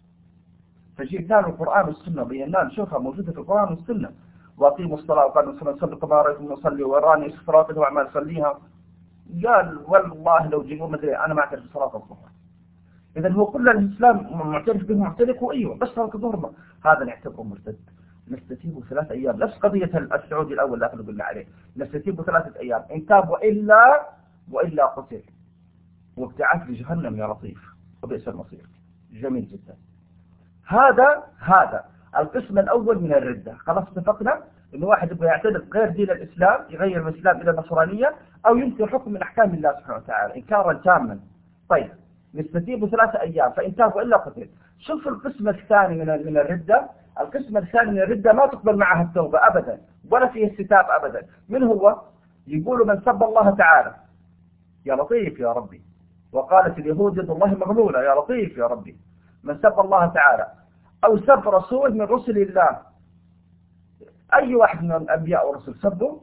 فجبنا له القرآن والسنة بينا نشوفها موجودة في القرآن والسنة، وأقيموا الصلاة وقالوا صلى صلوا كما رأيتم نصلي وراني صلاة وأعمال صليها. قال والله لو جيبوا مدري أنا ما أعترف بصلاة الظهر. إذا هو كل الإسلام معترف به معترك وأيوه بس صلاة الظهر هذا نعتبره مرتد. نستتيبه ثلاث أيام، نفس قضية السعودي الأول اللي أخذ قلنا عليه، نستتيبه ثلاثة أيام، إن تاب وإلا وإلا قتل وابتعاث لجهنم يا لطيف وبئس المصير. جميل جدا. هذا هذا القسم الأول من الردة. خلاص اتفقنا إنه واحد يبغى يعتنق غير دين الإسلام، يغير من الإسلام إلى النصرانية أو ينكر حكم من أحكام الله سبحانه وتعالى إنكارا تاما. طيب نستتيبه ثلاثة أيام، فإن تاب وإلا قتل. شوف القسم الثاني من من الردة. القسم الثاني من الردة ما تقبل معها التوبة أبدا ولا فيه استتاب أبدا. من هو؟ يقول من سب الله تعالى يا لطيف يا ربي، وقالت اليهود يد الله مغلولة يا لطيف يا ربي. من سب الله تعالى أو سب رسول من رسل الله، أي واحد من الأنبياء والرسل سبوا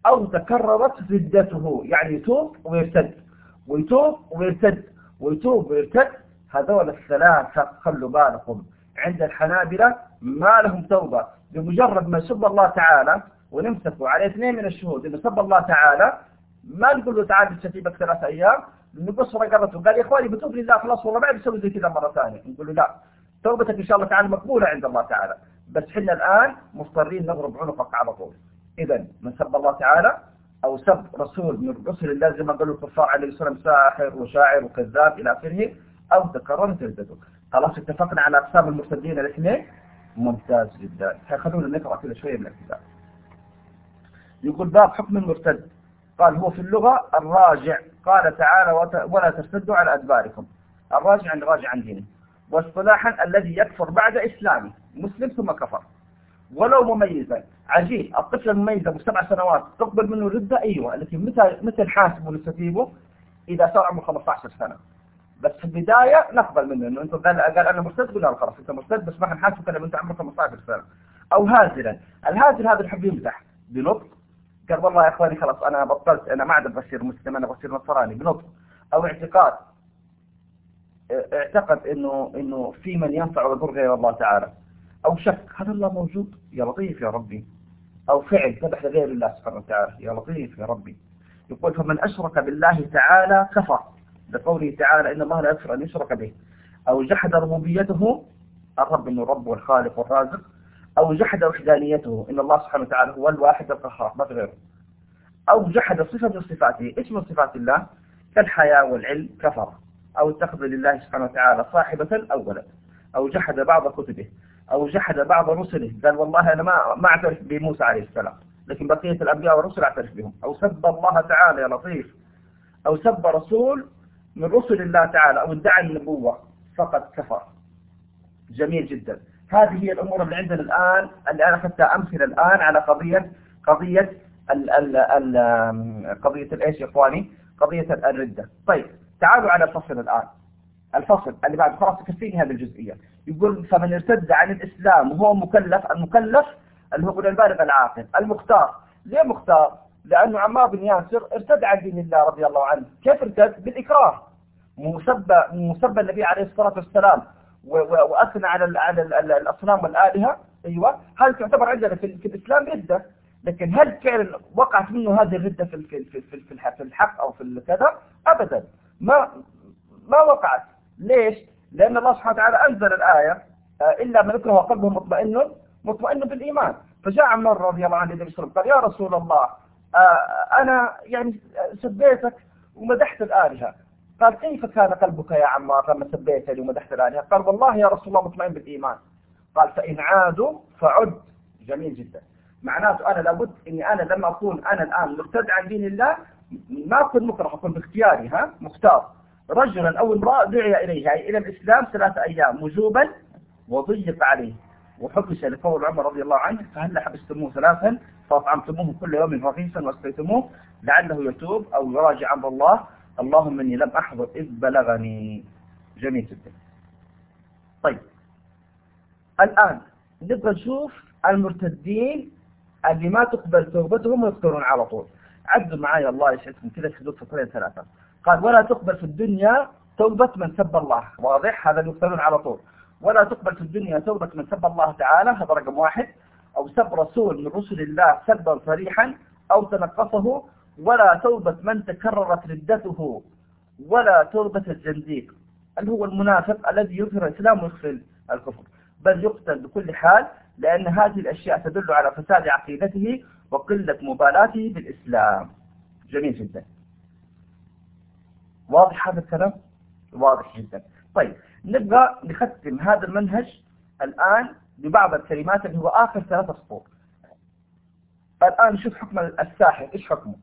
أو تكررت ردته، يعني يتوب ويرتد ويتوب ويرتد ويتوب ويرتد. هذول الثلاثة خلوا بالكم عند الحنابلة ما لهم توبة، بمجرد ما سب الله تعالى ونمسكوا على اثنين من الشهود انه سب الله تعالى، ما نقول له تعال تستتيبك ثلاث ايام، نقص رقبته. قال يا اخواني بتوب لله خلاص والله ما بسوي زي كذا مرة ثانية. نقول له لا، توبتك ان شاء الله تعالى مقبولة عند الله تعالى، بس حنا الان مضطرين نضرب عنقك على طول. اذا من سب الله تعالى او سب رسول من رسل الله زي ما قالوا الكفار عليه الصلاة والسلام ساحر وشاعر وكذاب الى اخره، او تكررت ردته. خلاص اتفقنا على اقسام المرتدين الاثنين. ممتاز جدا. خلونا نقرأ كذا شوية من الكتاب. يقول باب حكم المرتد. قال هو في اللغة الراجع، قال تعالى ولا ترتدوا على أدباركم. الراجع عن راجع عن دينه. واصطلاحا الذي يكفر بعد إسلامه، مسلم ثم كفر ولو مميزا. عجيب، الطفل المميز ابو سبع سنوات تقبل منه ردة؟ ايوه، لكن متى متى نحاسبه ونستتيبه؟ اذا صار عمره خمسة عشر سنة. بس في البداية نقبل منه انه انت قال قال انا مرتد، قلنا له خلاص انت مرتد، بس ما حنحاسبك الا انت عمرك خمسة عشر سنة. او هازلا. الهازل هذا الحب يمزح بنطق، قال والله يا اخواني خلاص انا بطلت، انا ما عاد بصير مسلم، انا بصير نصراني بنطق. او اعتقاد، اعتقد انه انه في من ينفع ويضر غير الله تعالى. او شك، هذا الله موجود يا لطيف يا ربي. او فعل ذبح لغير الله سبحانه وتعالى، يا لطيف يا ربي. يقول فمن اشرك بالله تعالى كفر، بقوله تعالى ان الله لا يغفر ان يشرك به. او جحد ربوبيته، الرب انه الرب والخالق والرازق. او جحد وحدانيته، ان الله سبحانه وتعالى هو الواحد القهار ما في غيره. او جحد صفه من صفاته، اسم من صفات الله كالحياة والعلم، كفر. او اتخذ لله سبحانه وتعالى صاحبة او ولد. او جحد بعض كتبه. او جحد بعض رسله، قال والله انا ما ما اعترف بموسى عليه السلام، لكن بقية الانبياء والرسل اعترف بهم. او سب الله تعالى، يا لطيف. او سب رسول من رسل الله تعالى، او ادعى النبوة، فقد كفر. جميل جدا. هذه هي الامور اللي عندنا الان، اللي انا اخذتها امثله الان على قضيه قضيه ال ال ال قضيه الايش يا اخواني؟ قضيه الرده. طيب تعالوا على الفصل الان. الفصل اللي بعد خلاص تكفيني هذه الجزئيه. يقول فمن ارتد عن الاسلام وهو مكلف، المكلف اللي هو البالغ العاقل المختار. ليه مختار؟ لانه عمار بن ياسر ارتد عن دين الله رضي الله عنه. كيف ارتد؟ بالاكراه. مسب مسب النبي عليه الصلاه والسلام واثنى على على الاصنام والالهه. ايوه، هذا تعتبر عندنا في, في الاسلام رده. لكن هل فعلا وقعت منه هذه الرده في في في في, في الحق او في كذا؟ ابدا، ما ما وقعت. ليش؟ لان الله سبحانه وتعالى انزل الايه الا من اكره قلبه مطمئن مطمئن بالايمان. فجاء عمار رضي الله عنه النبي صلى الله عليه وسلم قال يا رسول الله انا يعني سبيتك ومدحت الالهه. قال كيف كان قلبك يا عمار لما سبيتني ومدحت الآلهة؟ قال والله يا رسول الله مطمئن بالإيمان. قال فإن عادوا فعد. جميل جدا. معناته أنا لابد أني أنا لما أكون أنا الآن مرتد عن دين الله ما أكون مكره، أكون باختياري ها مختار. رجلا أو امرأة دعي إليها إلى الإسلام ثلاثة أيام وجوبا وضيق عليه وحبس لقول عمر رضي الله عنه فهل حبستموه ثلاثا فأطعمتموه كل يوم رغيفا واسقيتموه لعله يتوب أو يراجع أمر الله اللهم اني لم احضر اذ بلغني. جميل جدا. طيب الان نبغى نشوف المرتدين اللي ما تقبل توبتهم ويقتلون على طول. عدوا معايا الله يسعدكم كذا في حدود فصلين ثلاثه. قال ولا تقبل في الدنيا توبه من سب الله، واضح هذا اللي يقتلون على طول. ولا تقبل في الدنيا توبه من سب الله تعالى، هذا رقم واحد. او سب رسول من رسل الله سبا صريحا او تنقصه. ولا توبة من تكررت ردته. ولا توبة الزنديق اللي هو المنافق الذي يظهر الإسلام ويخفي الكفر، بل يقتل بكل حال، لأن هذه الأشياء تدل على فساد عقيدته وقلة مبالاته بالإسلام. جميل جدا. واضح هذا الكلام؟ واضح جدا. طيب نبغى نختم هذا المنهج الآن ببعض الكلمات اللي هو آخر ثلاثة سطور. الآن نشوف حكم الساحر، إيش حكمه؟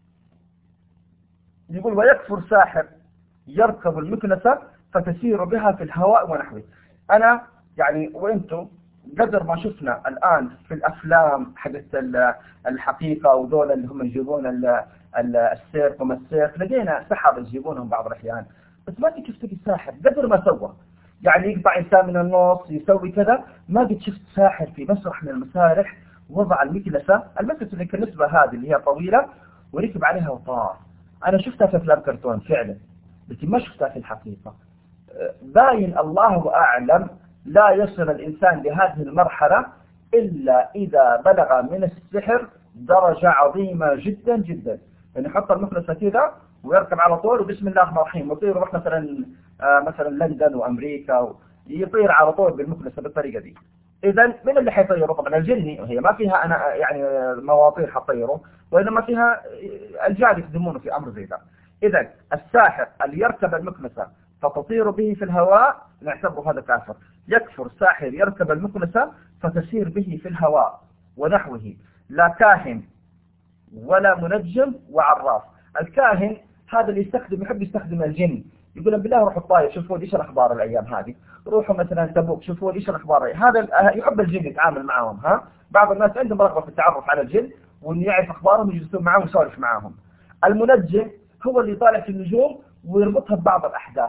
يقول ويكفر ساحر يركب المكنسة فتسير بها في الهواء ونحوه. أنا يعني وإنتم قدر ما شفنا الآن في الأفلام حقت الحقيقة ودول اللي هم يجيبون السيرك وما السيرك، لقينا سحر يجيبونهم بعض الأحيان، بس ما قد شفت ساحر قدر ما سوى. يعني يقطع إنسان من النص يسوي كذا، ما قد شفت ساحر في مسرح من المسارح وضع المكنسة المكنسة اللي كالنسبة هذه اللي هي طويلة وركب عليها وطار. أنا شفتها في أفلام كرتون فعلا، لكن ما شفتها في الحقيقة. باين الله أعلم لا يصل الإنسان لهذه المرحلة إلا إذا بلغ من السحر درجة عظيمة جدا جدا. يعني يحط المكنسة كذا ويركب على طول وبسم الله الرحمن الرحيم ويطير يروح مثلا آه مثلا لندن وأمريكا، يطير على طول بالمكنسة بالطريقة دي. إذا من اللي حيطيره؟ طبعا الجني، وهي ما فيها أنا يعني مواطير حطيره، وإنما فيها الجاد يخدمونه في أمر زي ذا. إذا الساحر اللي يركب المكنسة فتطير به في الهواء نعتبره هذا كافر. يكفر ساحر يركب المكنسة فتسير به في الهواء ونحوه. لا كاهن ولا منجم وعراف. الكاهن هذا اللي يستخدم يحب يستخدم الجن، يقول لهم بالله روحوا الطائف شوفوا ايش الاخبار الايام هذه، روحوا مثلا تبوك شوفوا ايش الاخبار. هذا يحب الجن يتعامل معهم. ها بعض الناس عندهم رغبه في التعرف على الجن وان يعرف اخبارهم ويجلسون معهم ويسولف معهم. المنجم هو اللي يطالع في النجوم ويربطها ببعض الاحداث.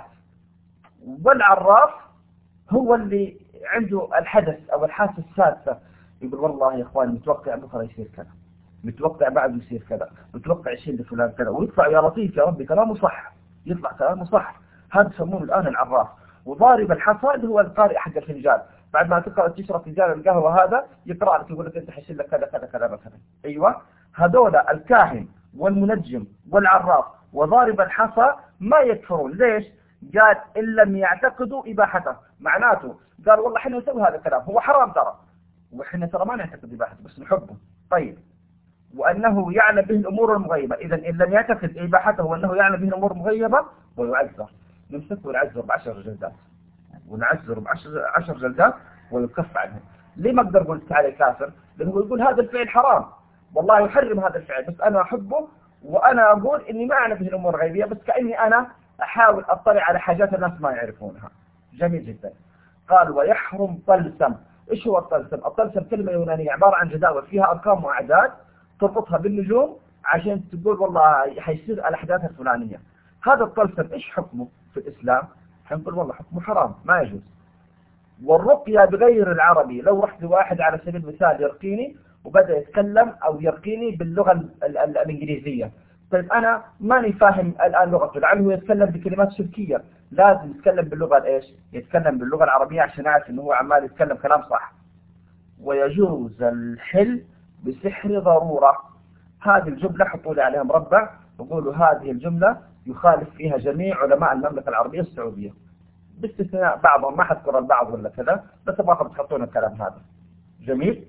والعراف هو اللي عنده الحدث او الحاسه السادسه، يقول والله يا اخوان متوقع بكره يصير كذا، متوقع بعد يصير كذا، متوقع يصير لفلان كذا، ويطلع يا لطيف يا ربي كلامه صح، يطلع كلامه صح. هذا يسمونه الآن العراف. وضارب الحصى اللي هو القارئ حق الفنجان، بعد ما تقرأ تشرب فنجان القهوة هذا يقرأ لك يقول لك أنت حيصير لك كذا كذا كذا مثلا. أيوة، هذول الكاهن والمنجم والعراف وضارب الحصى ما يكفرون. ليش؟ قال إن لم يعتقدوا إباحته. معناته قال والله احنا نسوي هذا الكلام، هو حرام ترى، وإحنا ترى ما نعتقد إباحته بس نحبه. طيب، وأنه يعلم به الأمور المغيبة. إذا إن لم يعتقد إباحته وأنه يعلم به الأمور المغيبة ويعذر، نمسكه ونعذر بعشر جلدات، ونعذر بعشر عشر جلدات ويكف عنه. ليه ما أقدر أقول عليه كافر؟ لأنه يقول هذا الفعل حرام، والله يحرم هذا الفعل بس أنا أحبه وأنا أقول إني ما أعلم به الأمور الغيبية، بس كأني أنا أحاول أطلع على حاجات الناس ما يعرفونها. جميل جدا. قال ويحرم طلسم. إيش هو الطلسم؟ الطلسم كلمة يونانية عبارة عن جداول فيها أرقام وأعداد تربطها بالنجوم عشان تقول والله حيصير الأحداث الفلانية. هذا الطلسم إيش حكمه في الإسلام؟ حنقول والله حكمه حرام ما يجوز. والرقية بغير العربي، لو رحت لواحد على سبيل المثال يرقيني وبدأ يتكلم أو يرقيني باللغة ال ال ال الإنجليزية، طيب أنا ماني فاهم الآن لغته، لعله يتكلم بكلمات شركية، لازم يتكلم باللغة الإيش؟ يتكلم باللغة العربية عشان أعرف إنه هو عمال يتكلم كلام صح. ويجوز الحل بسحر ضرورة. هذه الجملة حطوا لي عليها مربع وقولوا هذه الجملة يخالف فيها جميع علماء المملكة العربية السعودية باستثناء بعضهم، ما حذكر البعض ولا كذا، بس ابغاكم تحطون الكلام هذا. جميل.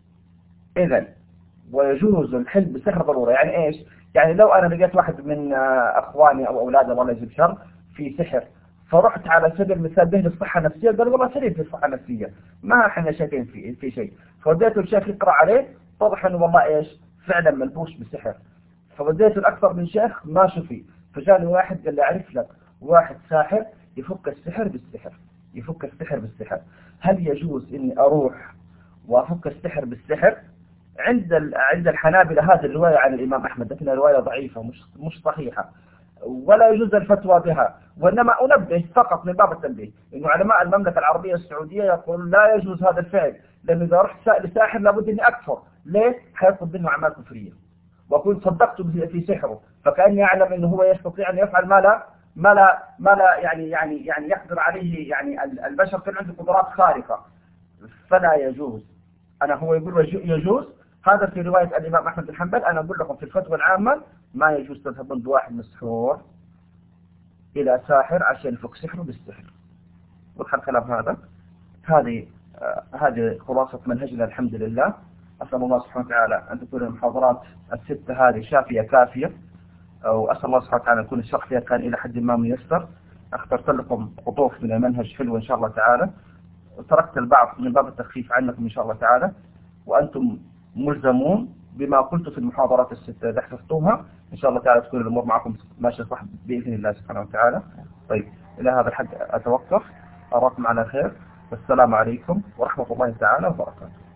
إذا ويجوز الحل بسحر ضرورة يعني إيش؟ يعني لو أنا لقيت واحد من أخواني أو أولادي الله يجيب شر في سحر، فرحت على سبيل المثال به للصحة النفسية، قال والله سليم في الصحة النفسية ما احنا شايفين في في شيء، فوديته الشيخ يقرأ عليه طبعا انه والله ايش فعلا ملبوس بسحر، فوديته الأكثر من شيخ ما شفي، فجاني واحد قال لي أعرف لك واحد ساحر يفك السحر بالسحر، يفك السحر بالسحر. هل يجوز إني أروح وأفك السحر بالسحر؟ عند عند الحنابلة هذه الرواية عن الإمام أحمد لكنها رواية ضعيفة مش مش صحيحة، ولا يجوز الفتوى بها، وإنما أنبه فقط من باب التنبيه إنه علماء المملكة العربية السعودية يقول لا يجوز هذا الفعل، لأن إذا رحت لساحر لابد إني أكفر. ليه؟ حيطلب منه أعمال كفرية وأكون صدقت في سحره، فكأني أعلم إنه هو يستطيع أن يفعل ما لا ما لا ما لا يعني يعني يعني يقدر عليه، يعني البشر كان عنده قدرات خارقة، فلا يجوز. أنا هو يقول يجوز، هذا في رواية الإمام أحمد بن حنبل. أنا أقول لكم في الفتوى العامة ما يجوز تذهبون بواحد مسحور إلى ساحر عشان يفك سحره بالسحر. وضح الكلام هذا. هذه آه هذه خلاصة منهجنا الحمد لله. أسأل الله سبحانه وتعالى أن تكون المحاضرات الستة هذه شافية كافية، وأسأل الله سبحانه وتعالى أن يكون الشرح فيها كان إلى حد ما ميسر. اخترت لكم قطوف من المنهج حلو إن شاء الله تعالى، وتركت البعض من باب التخفيف عنكم إن شاء الله تعالى، وأنتم ملزمون بما قلت في المحاضرات الستة إذا حفظتوها إن شاء الله تعالى تكون الأمور معكم ماشية صح بإذن الله سبحانه وتعالى. طيب إلى هذا الحد أتوقف، أراكم على خير، والسلام عليكم ورحمة الله تعالى وبركاته.